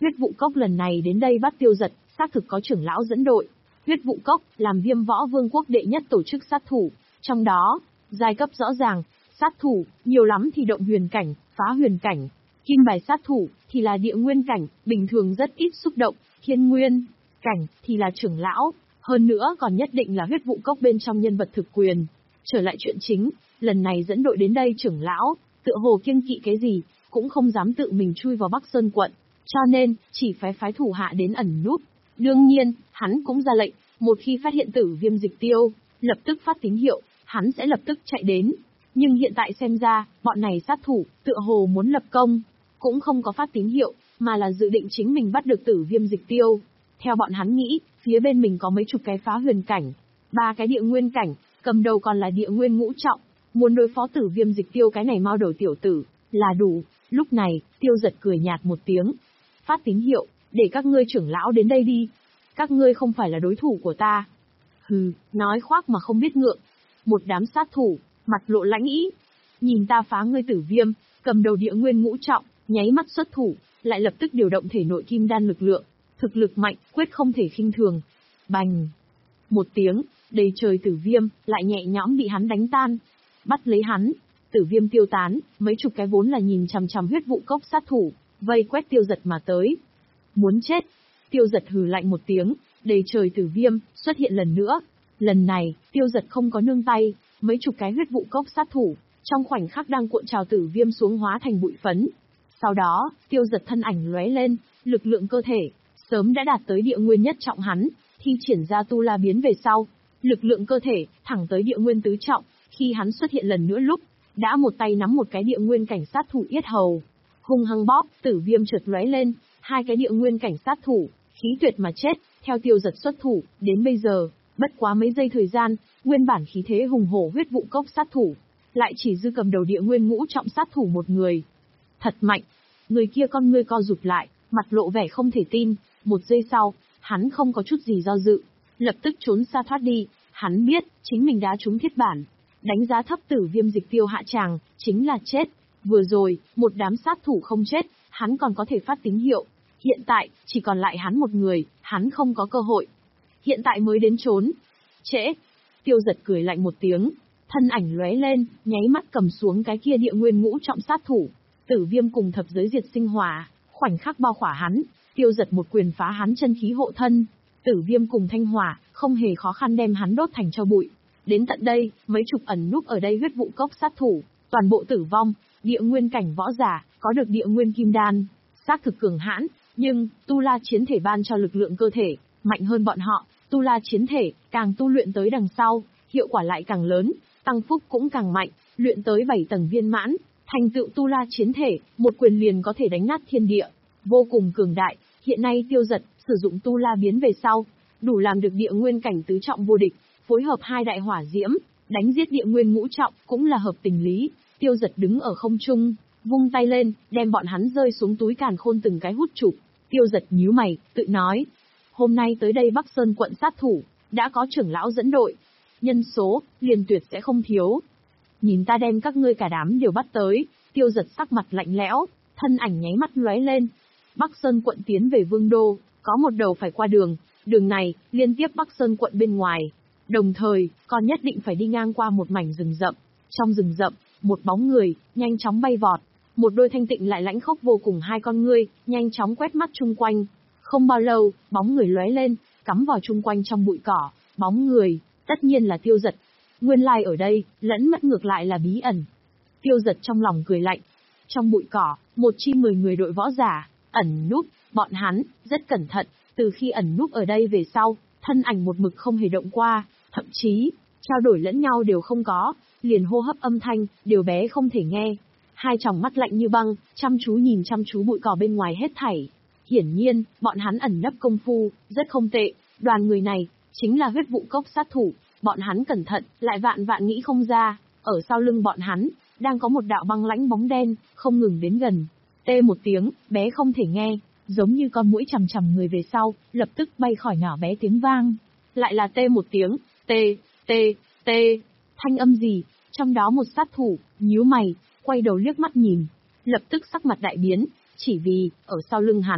Huyết vụ cốc lần này đến đây bắt Tiêu Dật, xác thực có trưởng lão dẫn đội. Huyết vụ cốc làm Viêm Võ Vương quốc đệ nhất tổ chức sát thủ, trong đó, giai cấp rõ ràng, sát thủ, nhiều lắm thì động huyền cảnh, phá huyền cảnh. Kim bài sát thủ thì là địa nguyên cảnh, bình thường rất ít xúc động, thiên nguyên cảnh thì là trưởng lão, hơn nữa còn nhất định là huyết vụ cốc bên trong nhân vật thực quyền. Trở lại chuyện chính, lần này dẫn đội đến đây trưởng lão, tựa hồ kiêng kỵ cái gì, cũng không dám tự mình chui vào Bắc Sơn quận, cho nên chỉ phái phái thủ hạ đến ẩn núp. Đương nhiên, hắn cũng ra lệnh, một khi phát hiện Tử Viêm dịch tiêu, lập tức phát tín hiệu, hắn sẽ lập tức chạy đến. Nhưng hiện tại xem ra, bọn này sát thủ, tựa hồ muốn lập công, cũng không có phát tín hiệu, mà là dự định chính mình bắt được Tử Viêm dịch tiêu. Theo bọn hắn nghĩ, phía bên mình có mấy chục cái phá huyền cảnh, ba cái địa nguyên cảnh, cầm đầu còn là địa nguyên ngũ trọng, muốn đối phó Tử Viêm dịch tiêu cái này mau đầu tiểu tử, là đủ. Lúc này, Tiêu Dật cười nhạt một tiếng. Phát tín hiệu, để các ngươi trưởng lão đến đây đi. Các ngươi không phải là đối thủ của ta. Hừ, nói khoác mà không biết ngượng. Một đám sát thủ, mặt lộ lãnh ý. Nhìn ta phá ngươi Tử Viêm, cầm đầu địa nguyên ngũ trọng, nháy mắt xuất thủ, lại lập tức điều động thể nội kim đan lực lượng. Thực lực mạnh, quyết không thể khinh thường. Bành! Một tiếng, đầy trời Tử Viêm, lại nhẹ nhõm bị hắn đánh tan. Bắt lấy hắn, Tử Viêm tiêu tán, mấy chục cái vốn là nhìn chằm chằm huyết vụ cốc sát thủ, vây quét Tiêu Dật mà tới. Muốn chết! Tiêu Dật hừ lạnh một tiếng, đầy trời Tử Viêm, xuất hiện lần nữa. Lần này, Tiêu Dật không có nương tay, mấy chục cái huyết vụ cốc sát thủ, trong khoảnh khắc đang cuộn trào Tử Viêm xuống hóa thành bụi phấn. Sau đó, Tiêu Dật thân ảnh lóe lên, lực lượng cơ thể, sớm đã đạt tới địa nguyên nhất trọng hắn, thi triển ra tu la biến về sau. Lực lượng cơ thể, thẳng tới địa nguyên tứ trọng, khi hắn xuất hiện lần nữa lúc, đã một tay nắm một cái địa nguyên cảnh sát thủ yết hầu. Hung hăng bóp, Tử Viêm chợt lóe lên, hai cái địa nguyên cảnh sát thủ, khí tuyệt mà chết, theo Tiêu Dật xuất thủ, đến bây giờ, bất quá mấy giây thời gian, nguyên bản khí thế hùng hổ huyết vụ cốc sát thủ, lại chỉ dư cầm đầu địa nguyên ngũ trọng sát thủ một người. Thật mạnh, người kia con ngươi co rụt lại, mặt lộ vẻ không thể tin, một giây sau, hắn không có chút gì do dự, lập tức trốn xa thoát đi, hắn biết, chính mình đã trúng thiết bản. Đánh giá thấp Tử Viêm dịch tiêu hạ tràng, chính là chết. Vừa rồi, một đám sát thủ không chết, hắn còn có thể phát tín hiệu. Hiện tại, chỉ còn lại hắn một người, hắn không có cơ hội. Hiện tại mới đến trốn. Trễ. Tiêu Dật cười lạnh một tiếng, thân ảnh lóe lên, nháy mắt cầm xuống cái kia địa nguyên ngũ trọng sát thủ. Tử Viêm cùng thập giới diệt sinh hỏa, khoảnh khắc bao khỏa hắn, Tiêu Dật một quyền phá hắn chân khí hộ thân. Tử Viêm cùng thanh hỏa, không hề khó khăn đem hắn đốt thành tro bụi. Đến tận đây, mấy chục ẩn núp ở đây huyết vụ cốc sát thủ, toàn bộ tử vong, địa nguyên cảnh võ giả, có được địa nguyên kim đan, xác thực cường hãn, nhưng, tu la chiến thể ban cho lực lượng cơ thể, mạnh hơn bọn họ, tu la chiến thể, càng tu luyện tới đằng sau, hiệu quả lại càng lớn, tăng phúc cũng càng mạnh, luyện tới bảy tầng viên mãn, thành tựu tu la chiến thể, một quyền liền có thể đánh nát thiên địa, vô cùng cường đại, hiện nay Tiêu Dật, sử dụng tu la biến về sau, đủ làm được địa nguyên cảnh tứ trọng vô địch. Phối hợp hai đại hỏa diễm, đánh giết địa nguyên ngũ trọng, cũng là hợp tình lý. Tiêu Dật đứng ở không trung, vung tay lên, đem bọn hắn rơi xuống túi càn khôn từng cái hút chụp. Tiêu Dật nhíu mày, tự nói. Hôm nay tới đây Bắc Sơn quận sát thủ, đã có trưởng lão dẫn đội. Nhân số, liền tuyệt sẽ không thiếu. Nhìn ta đem các ngươi cả đám đều bắt tới. Tiêu Dật sắc mặt lạnh lẽo, thân ảnh nháy mắt lóe lên. Bắc Sơn quận tiến về Vương Đô, có một đầu phải qua đường. Đường này, liên tiếp Bắc Sơn quận bên ngoài. Đồng thời, còn nhất định phải đi ngang qua một mảnh rừng rậm. Trong rừng rậm, một bóng người, nhanh chóng bay vọt. Một đôi thanh tịnh lại lãnh khốc vô cùng hai con ngươi, nhanh chóng quét mắt chung quanh. Không bao lâu, bóng người lóe lên, cắm vào chung quanh trong bụi cỏ. Bóng người, tất nhiên là Tiêu Dật. Nguyên lai ở đây, lẫn mất ngược lại là bí ẩn. Tiêu Dật trong lòng cười lạnh. Trong bụi cỏ, một chi mười người đội võ giả, ẩn núp, bọn hắn, rất cẩn thận, từ khi ẩn núp ở đây về sau, thân ảnh một mực không hề động qua, thậm chí, trao đổi lẫn nhau đều không có, liền hô hấp âm thanh, đều bé không thể nghe. Hai tròng mắt lạnh như băng, chăm chú nhìn chăm chú bụi cỏ bên ngoài hết thảy. Hiển nhiên, bọn hắn ẩn nấp công phu, rất không tệ, đoàn người này, chính là huyết vụ cốc sát thủ, bọn hắn cẩn thận, lại vạn vạn nghĩ không ra, ở sau lưng bọn hắn, đang có một đạo băng lãnh bóng đen, không ngừng đến gần. Tê một tiếng, bé không thể nghe, giống như con muỗi chằm chằm người về sau, lập tức bay khỏi nhỏ bé tiếng vang. Lại là tê một tiếng, tê, tê, tê, thanh âm gì, trong đó một sát thủ, nhíu mày, quay đầu liếc mắt nhìn, lập tức sắc mặt đại biến, chỉ vì, ở sau lưng hắn,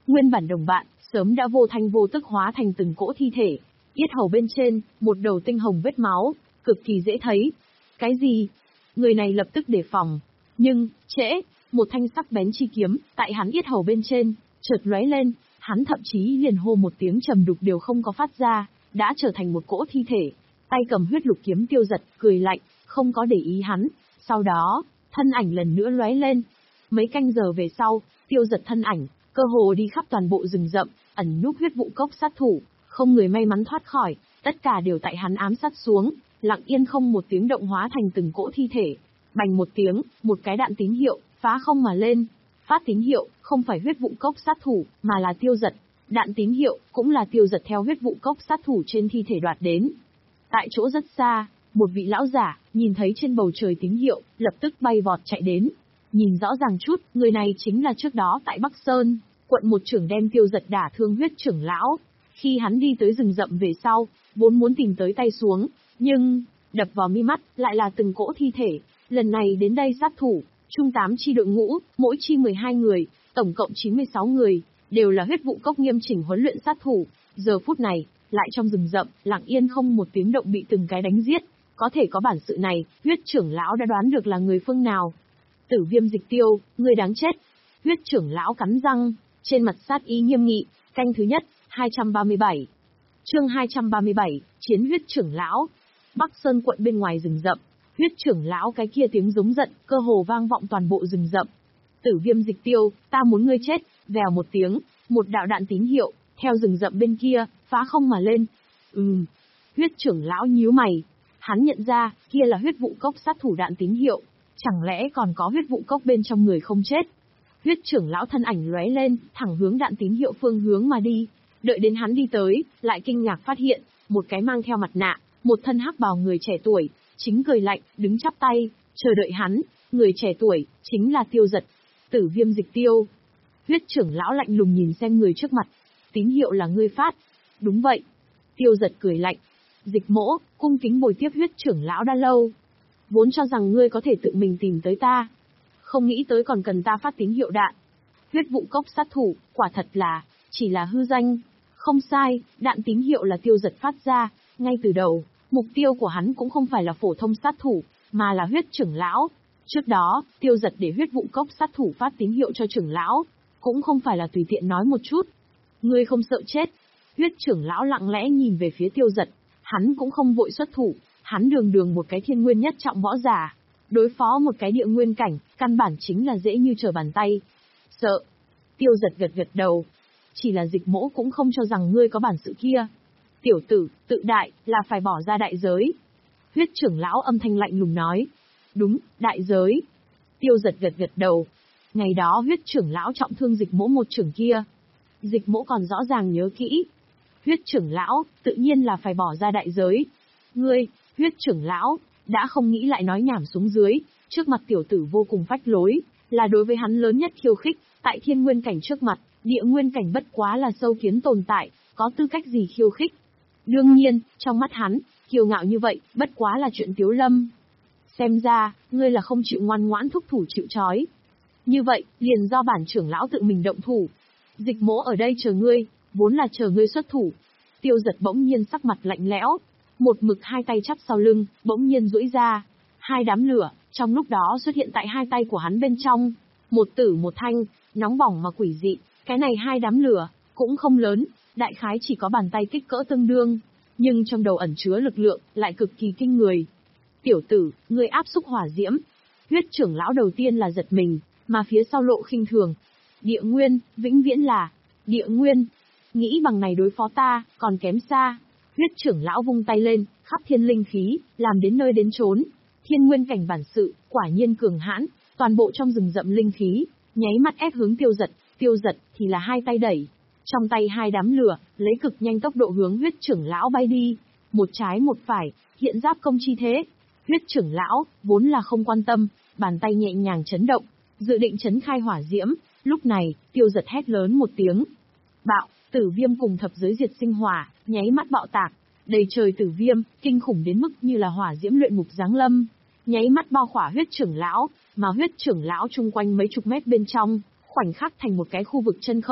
Nguyên bản đồng bạn, sớm đã vô thanh vô tức hóa thành từng cỗ thi thể. Yết hầu bên trên, một đầu tinh hồng vết máu, cực kỳ dễ thấy. Cái gì? Người này lập tức đề phòng. Nhưng, trễ, một thanh sắc bén chi kiếm, tại hắn yết hầu bên trên, chợt lóe lên, hắn thậm chí liền hô một tiếng trầm đục đều không có phát ra, đã trở thành một cỗ thi thể. Tay cầm huyết lục kiếm Tiêu Dật, cười lạnh, không có để ý hắn. Sau đó, thân ảnh lần nữa lóe lên. Mấy canh giờ về sau, Tiêu Dật thân ảnh, cơ hồ đi khắp toàn bộ rừng rậm, ẩn núp huyết vụ cốc sát thủ, không người may mắn thoát khỏi, tất cả đều tại hắn ám sát xuống, lặng yên không một tiếng động hóa thành từng cỗ thi thể. Bành một tiếng, một cái đạn tín hiệu, phá không mà lên. Phát tín hiệu, không phải huyết vụ cốc sát thủ, mà là Tiêu Dật. Đạn tín hiệu, cũng là Tiêu Dật theo huyết vụ cốc sát thủ trên thi thể đoạt đến. Tại chỗ rất xa, một vị lão giả, nhìn thấy trên bầu trời tín hiệu, lập tức bay vọt chạy đến. Nhìn rõ ràng chút, người này chính là trước đó tại Bắc Sơn, quận một trưởng đem Tiêu Dật đả thương huyết trưởng lão. Khi hắn đi tới rừng rậm về sau, vốn muốn tìm tới tay xuống, nhưng, đập vào mi mắt, lại là từng cỗ thi thể. Lần này đến đây sát thủ, chung tám chi đội ngũ, mỗi chi mười hai người, tổng cộng chín mươi sáu người, đều là huyết vụ cốc nghiêm chỉnh huấn luyện sát thủ. Giờ phút này, lại trong rừng rậm, lặng yên không một tiếng động bị từng cái đánh giết. Có thể có bản sự này, huyết trưởng lão đã đoán được là người phương nào. Tử Viêm Dịch Tiêu, người đáng chết. Huyết trưởng lão cắn răng, trên mặt sát ý nghiêm nghị. Canh thứ nhất, hai trăm ba mươi bảy. Chương hai trăm ba mươi bảy, Chiến huyết trưởng lão. Bắc Sơn quận bên ngoài rừng rậm, huyết trưởng lão cái kia tiếng giống giận, cơ hồ vang vọng toàn bộ rừng rậm. Tử Viêm Dịch Tiêu, ta muốn ngươi chết. Vèo một tiếng, một đạo đạn tín hiệu, theo rừng rậm bên kia, phá không mà lên. Ừm. Huyết trưởng lão nhíu mày. Hắn nhận ra, kia là huyết vụ cốc sát thủ đạn tín hiệu. Chẳng lẽ còn có huyết vụ cốc bên trong người không chết? Huyết trưởng lão thân ảnh lóe lên, thẳng hướng đạn tín hiệu phương hướng mà đi. Đợi đến hắn đi tới, lại kinh ngạc phát hiện, một cái mang theo mặt nạ, một thân hắc bào người trẻ tuổi, chính cười lạnh, đứng chắp tay, chờ đợi hắn. Người trẻ tuổi, chính là Tiêu Dật. Tử Viêm Dịch Tiêu. Huyết trưởng lão lạnh lùng nhìn xem người trước mặt. Tín hiệu là ngươi phát. Đúng vậy. Tiêu Dật cười lạnh. Dịch Mỗ, cung kính bồi tiếp huyết trưởng lão đã lâu. Vốn cho rằng ngươi có thể tự mình tìm tới ta. Không nghĩ tới còn cần ta phát tín hiệu đạn. Huyết vụ cốc sát thủ, quả thật là, chỉ là hư danh. Không sai, đạn tín hiệu là Tiêu Dật phát ra, ngay từ đầu, mục tiêu của hắn cũng không phải là phổ thông sát thủ, mà là huyết trưởng lão. Trước đó, Tiêu Dật để huyết vụ cốc sát thủ phát tín hiệu cho trưởng lão, cũng không phải là tùy tiện nói một chút. Ngươi không sợ chết. Huyết trưởng lão lặng lẽ nhìn về phía Tiêu Dật, hắn cũng không vội xuất thủ, hắn đường đường một cái thiên nguyên nhất trọng võ giả. Đối phó một cái địa nguyên cảnh, căn bản chính là dễ như trở bàn tay. Sợ. Tiêu Dật gật gật đầu. Chỉ là Dịch Mỗ cũng không cho rằng ngươi có bản sự kia. Tiểu tử, tự đại, là phải bỏ ra đại giới. Huyết trưởng lão âm thanh lạnh lùng nói. Đúng, đại giới. Tiêu Dật gật gật đầu. Ngày đó huyết trưởng lão trọng thương Dịch Mỗ một trưởng kia. Dịch Mỗ còn rõ ràng nhớ kỹ. Huyết trưởng lão, tự nhiên là phải bỏ ra đại giới. Ngươi, huyết trưởng lão, đã không nghĩ lại nói nhảm xuống dưới, trước mặt tiểu tử vô cùng phách lối, là đối với hắn lớn nhất khiêu khích, tại thiên nguyên cảnh trước mặt, địa nguyên cảnh bất quá là sâu kiến tồn tại, có tư cách gì khiêu khích. Đương nhiên, trong mắt hắn, kiêu ngạo như vậy, bất quá là chuyện tiếu lâm. Xem ra, ngươi là không chịu ngoan ngoãn thúc thủ chịu trói. Như vậy, liền do bản trưởng lão tự mình động thủ. Dịch Mỗ ở đây chờ ngươi, vốn là chờ ngươi xuất thủ. Tiêu Dật bỗng nhiên sắc mặt lạnh lẽo, một mực hai tay chắp sau lưng, bỗng nhiên duỗi ra. Hai đám lửa, trong lúc đó xuất hiện tại hai tay của hắn bên trong. Một tử một thanh, nóng bỏng mà quỷ dị. Cái này hai đám lửa, cũng không lớn, đại khái chỉ có bàn tay kích cỡ tương đương. Nhưng trong đầu ẩn chứa lực lượng, lại cực kỳ kinh người. Tiểu tử, ngươi áp xúc hỏa diễm. Huyết trưởng lão đầu tiên là giật mình, mà phía sau lộ khinh thường. Địa nguyên, vĩnh viễn là địa nguyên. Nghĩ bằng này đối phó ta, còn kém xa. Huyết trưởng lão vung tay lên, khắp thiên linh khí, làm đến nơi đến chốn. Thiên nguyên cảnh bản sự, quả nhiên cường hãn, toàn bộ trong rừng rậm linh khí, nháy mắt ép hướng Tiêu Dật, Tiêu Dật thì là hai tay đẩy. Trong tay hai đám lửa, lấy cực nhanh tốc độ hướng huyết trưởng lão bay đi. Một trái một phải, hiện giáp công chi thế. Huyết trưởng lão, vốn là không quan tâm, bàn tay nhẹ nhàng chấn động, dự định chấn khai hỏa diễm. Lúc này, Tiêu Dật hét lớn một tiếng. Bạo, tử viêm cùng thập giới diệt sinh hỏa, nháy mắt bạo tạc. Đầy trời tử viêm, kinh khủng đến mức như là hỏa diễm luyện ngục giáng lâm. Nháy mắt bao khỏa huyết trưởng lão, mà huyết trưởng lão chung quanh mấy chục mét bên trong, khoảnh khắc thành một cái khu vực chân không,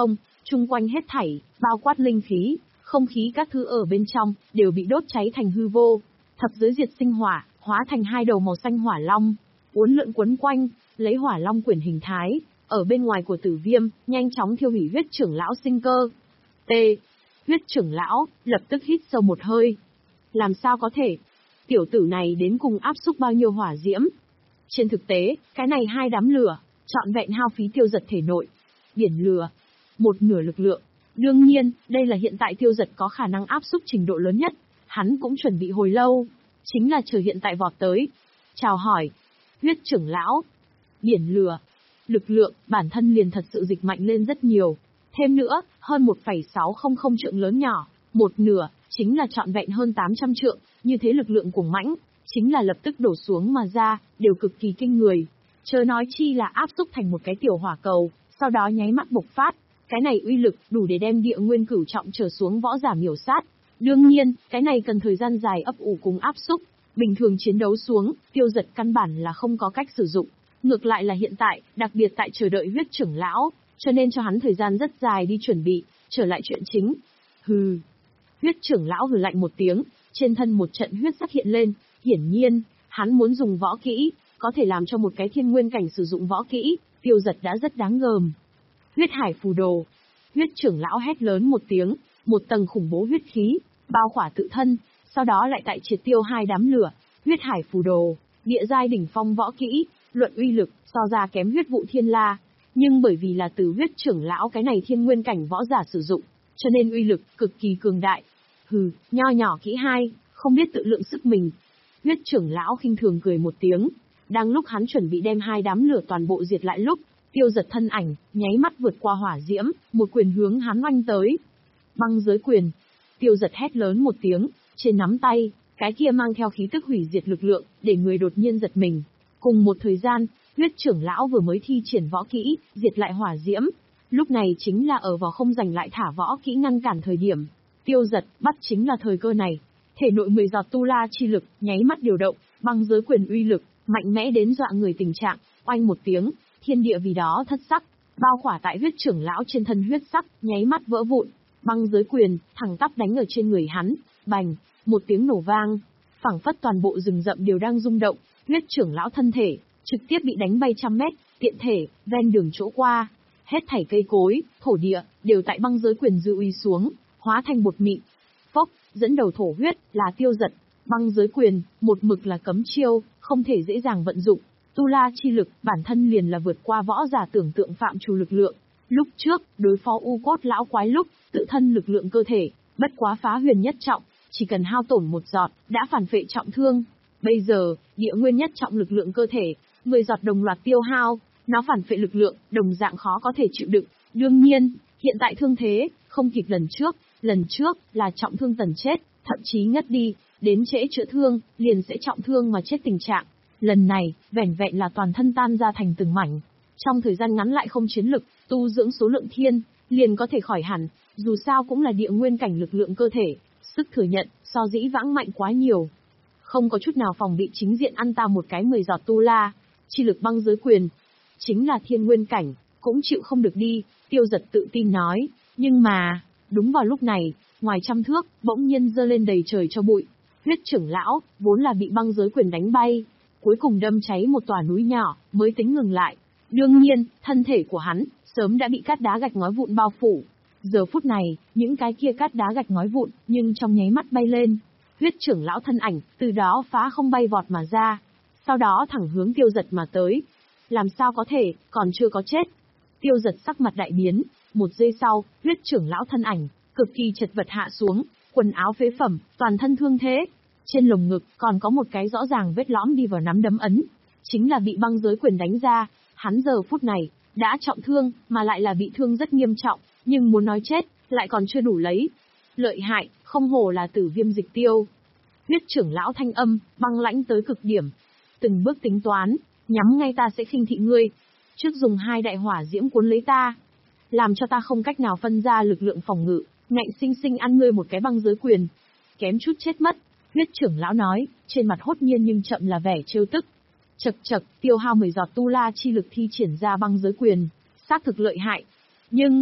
chung quanh hết thảy, bao quát linh khí, không khí các thứ ở bên trong, đều bị đốt cháy thành hư vô. Thập giới diệt sinh hỏa, hóa thành hai đầu màu xanh hỏa long, uốn lượn quấn quanh, lấy hỏa long quyển hình thái, ở bên ngoài của tử viêm, nhanh chóng thiêu hủy huyết trưởng lão sinh cơ. T. Huyết trưởng lão, lập tức hít sâu một hơi. Làm sao có thể? Tiểu tử này đến cùng áp xúc bao nhiêu hỏa diễm? Trên thực tế, cái này hai đám lửa, trọn vẹn hao phí tiêu giật thể nội. Biển lửa, một nửa lực lượng. Đương nhiên, đây là hiện tại tiêu giật có khả năng áp xúc trình độ lớn nhất. Hắn cũng chuẩn bị hồi lâu, chính là chờ hiện tại vọt tới. Chào hỏi, huyết trưởng lão. Biển lửa, lực lượng, bản thân liền thật sự dịch mạnh lên rất nhiều. Thêm nữa, hơn một phẩy sáu không không trượng lớn nhỏ, một nửa, chính là trọn vẹn hơn tám trăm trượng, như thế lực lượng cuồng mãnh, chính là lập tức đổ xuống mà ra, đều cực kỳ kinh người. Chớ nói chi là áp xúc thành một cái tiểu hỏa cầu, sau đó nháy mắt bộc phát, cái này uy lực đủ để đem địa nguyên cửu trọng trở xuống võ giả miểu sát. Đương nhiên, cái này cần thời gian dài ấp ủ cùng áp xúc, bình thường chiến đấu xuống, tiêu giật căn bản là không có cách sử dụng. Ngược lại là hiện tại, đặc biệt tại chờ đợi huyết trưởng lão, cho nên cho hắn thời gian rất dài đi chuẩn bị, trở lại chuyện chính. Hừ. Huyết trưởng lão hừ lạnh một tiếng, trên thân một trận huyết sắc hiện lên, hiển nhiên, hắn muốn dùng võ kỹ, có thể làm cho một cái thiên nguyên cảnh sử dụng võ kỹ, tiêu giật đã rất đáng gờm. Huyết hải phù đồ. Huyết trưởng lão hét lớn một tiếng, một tầng khủng bố huyết khí, bao khỏa tự thân, sau đó lại tại triệt tiêu hai đám lửa, huyết hải phù đồ, địa giai đỉnh phong võ kỹ, luận uy lực, so ra kém huyết vụ thiên la. Nhưng bởi vì là từ huyết trưởng lão cái này thiên nguyên cảnh võ giả sử dụng, cho nên uy lực cực kỳ cường đại. Hừ, nho nhỏ kỹ hai, không biết tự lượng sức mình. Huyết trưởng lão khinh thường cười một tiếng, đang lúc hắn chuẩn bị đem hai đám lửa toàn bộ diệt lại lúc, tiêu giật thân ảnh, nháy mắt vượt qua hỏa diễm, một quyền hướng hắn oanh tới. Băng giới quyền. Tiêu giật hét lớn một tiếng, trên nắm tay, cái kia mang theo khí tức hủy diệt lực lượng, để người đột nhiên giật mình. Cùng một thời gian, huyết trưởng lão vừa mới thi triển võ kỹ, diệt lại hỏa diễm. Lúc này chính là ở vào không giành lại thả võ kỹ ngăn cản thời điểm. Tiêu giật, bắt chính là thời cơ này. Thể nội mười giọt tu la chi lực, nháy mắt điều động, băng giới quyền uy lực, mạnh mẽ đến dọa người tình trạng, oanh một tiếng, thiên địa vì đó thất sắc, bao khỏa tại huyết trưởng lão trên thân huyết sắc, nháy mắt vỡ vụn. Băng giới quyền, thẳng tắp đánh ở trên người hắn, bành, một tiếng nổ vang, phảng phất toàn bộ rừng rậm đều đang rung động, huyết trưởng lão thân thể, trực tiếp bị đánh bay trăm mét, tiện thể, ven đường chỗ qua. Hết thảy cây cối, thổ địa, đều tại băng giới quyền dư uy xuống, hóa thành bột mịn. Phốc, dẫn đầu thổ huyết, là tiêu giật. Băng giới quyền, một mực là cấm chiêu, không thể dễ dàng vận dụng. Tu la chi lực, bản thân liền là vượt qua võ giả tưởng tượng phạm trù lực lượng. Lúc trước, đối phó u cốt lão quái lúc, tự thân lực lượng cơ thể, bất quá phá huyền nhất trọng, chỉ cần hao tổn một giọt, đã phản phệ trọng thương. Bây giờ, địa nguyên nhất trọng lực lượng cơ thể, mười giọt đồng loạt tiêu hao, nó phản phệ lực lượng, đồng dạng khó có thể chịu đựng. Đương nhiên, hiện tại thương thế, không kịp lần trước, lần trước là trọng thương tần chết, thậm chí ngất đi, đến trễ chữa thương, liền sẽ trọng thương mà chết tình trạng. Lần này, vẻn vẹn là toàn thân tan ra thành từng mảnh. Trong thời gian ngắn lại không chiến lực, tu dưỡng số lượng thiên, liền có thể khỏi hẳn, dù sao cũng là địa nguyên cảnh lực lượng cơ thể, sức thừa nhận, so dĩ vãng mạnh quá nhiều. Không có chút nào phòng bị chính diện ăn ta một cái mười giọt tu la, chi lực băng giới quyền. Chính là thiên nguyên cảnh, cũng chịu không được đi, tiêu giật tự tin nói, nhưng mà, đúng vào lúc này, ngoài trăm thước, bỗng nhiên giơ lên đầy trời cho bụi. Huyết trưởng lão, vốn là bị băng giới quyền đánh bay, cuối cùng đâm cháy một tòa núi nhỏ, mới tính ngừng lại. Đương nhiên, thân thể của hắn, sớm đã bị cát đá gạch ngói vụn bao phủ. Giờ phút này, những cái kia cát đá gạch ngói vụn, nhưng trong nháy mắt bay lên. Huyết trưởng lão thân ảnh, từ đó phá không bay vọt mà ra. Sau đó thẳng hướng tiêu giật mà tới. Làm sao có thể, còn chưa có chết. Tiêu giật sắc mặt đại biến, một giây sau, huyết trưởng lão thân ảnh, cực kỳ chật vật hạ xuống, quần áo phế phẩm, toàn thân thương thế. Trên lồng ngực, còn có một cái rõ ràng vết lõm đi vào nắm đấm ấn. Chính là bị băng giới quyền đánh ra, hắn giờ phút này, đã trọng thương, mà lại là bị thương rất nghiêm trọng, nhưng muốn nói chết, lại còn chưa đủ lấy. Lợi hại, không hổ là tử viêm dịch tiêu. Huyết trưởng lão thanh âm, băng lãnh tới cực điểm. Từng bước tính toán, nhắm ngay ta sẽ khinh thị ngươi. Trước dùng hai đại hỏa diễm cuốn lấy ta, làm cho ta không cách nào phân ra lực lượng phòng ngự, ngạnh sinh sinh ăn ngươi một cái băng giới quyền. Kém chút chết mất, huyết trưởng lão nói, trên mặt hốt nhiên nhưng chậm là vẻ trêu tức. Chật chật, tiêu hao mười giọt tu la chi lực thi triển ra băng giới quyền, xác thực lợi hại. Nhưng,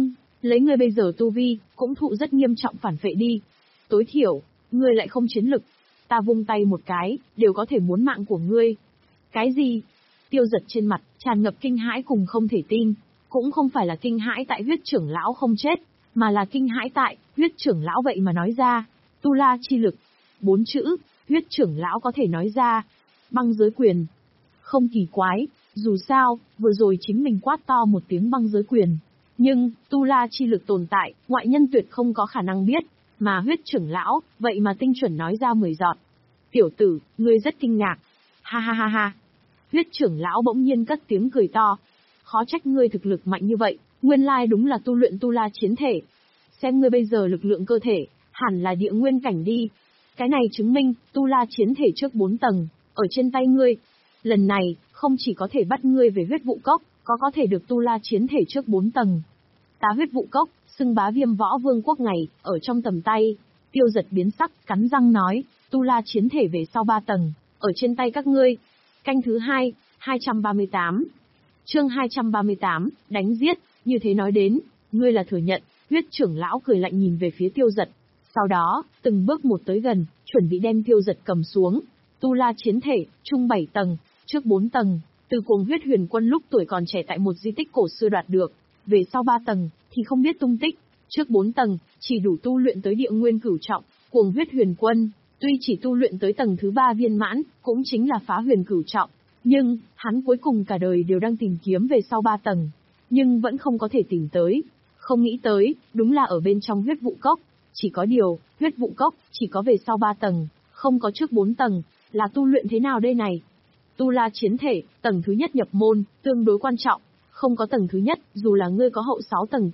Lấy ngươi bây giờ tu vi, cũng thụ rất nghiêm trọng phản phệ đi. Tối thiểu, ngươi lại không chiến lực. Ta vung tay một cái, đều có thể muốn mạng của ngươi. Cái gì? Tiêu Giật trên mặt, tràn ngập kinh hãi cùng không thể tin. Cũng không phải là kinh hãi tại huyết trưởng lão không chết, mà là kinh hãi tại, huyết trưởng lão vậy mà nói ra. Tu la chi lực. Bốn chữ, huyết trưởng lão có thể nói ra. Băng giới quyền. Không kỳ quái, dù sao, vừa rồi chính mình quát to một tiếng băng giới quyền. Nhưng, tu la chi lực tồn tại, ngoại nhân tuyệt không có khả năng biết, mà huyết trưởng lão, vậy mà tinh chuẩn nói ra mười giọt. Tiểu tử, ngươi rất kinh ngạc. Ha ha ha ha. Huyết trưởng lão bỗng nhiên cất tiếng cười to. Khó trách ngươi thực lực mạnh như vậy, nguyên lai đúng là tu luyện tu la chiến thể. Xem ngươi bây giờ lực lượng cơ thể, hẳn là địa nguyên cảnh đi. Cái này chứng minh, tu la chiến thể trước bốn tầng, ở trên tay ngươi. Lần này, không chỉ có thể bắt ngươi về huyết vụ cốc, có có thể được tu la chiến thể trước bốn tầng. Tá huyết vụ cốc, xưng bá viêm võ vương quốc ngày, ở trong tầm tay. Tiêu Giật biến sắc, cắn răng nói, tu la chiến thể về sau ba tầng, ở trên tay các ngươi. Canh thứ hai, hai trăm ba mươi tám. Chương hai trăm ba mươi tám, đánh giết, như thế nói đến, ngươi là thừa nhận. Huyết trưởng lão cười lạnh nhìn về phía Tiêu Giật. Sau đó, từng bước một tới gần, chuẩn bị đem Tiêu Giật cầm xuống. Tu la chiến thể, trung bảy tầng, trước bốn tầng, từ Cuồng Huyết Huyền Quân lúc tuổi còn trẻ tại một di tích cổ xưa đoạt được. Về sau ba tầng, thì không biết tung tích. Trước bốn tầng, chỉ đủ tu luyện tới địa nguyên cửu trọng. Cuồng Huyết Huyền Quân, tuy chỉ tu luyện tới tầng thứ ba viên mãn, cũng chính là phá huyền cửu trọng. Nhưng, hắn cuối cùng cả đời đều đang tìm kiếm về sau ba tầng. Nhưng vẫn không có thể tìm tới. Không nghĩ tới, đúng là ở bên trong huyết vụ cốc. Chỉ có điều, huyết vụ cốc, chỉ có về sau ba tầng, không có trước bốn tầng, là tu luyện thế nào đây này? Tu la chiến thể, tầng thứ nhất nhập môn, tương đối quan trọng. Không có tầng thứ nhất, dù là ngươi có hậu sáu tầng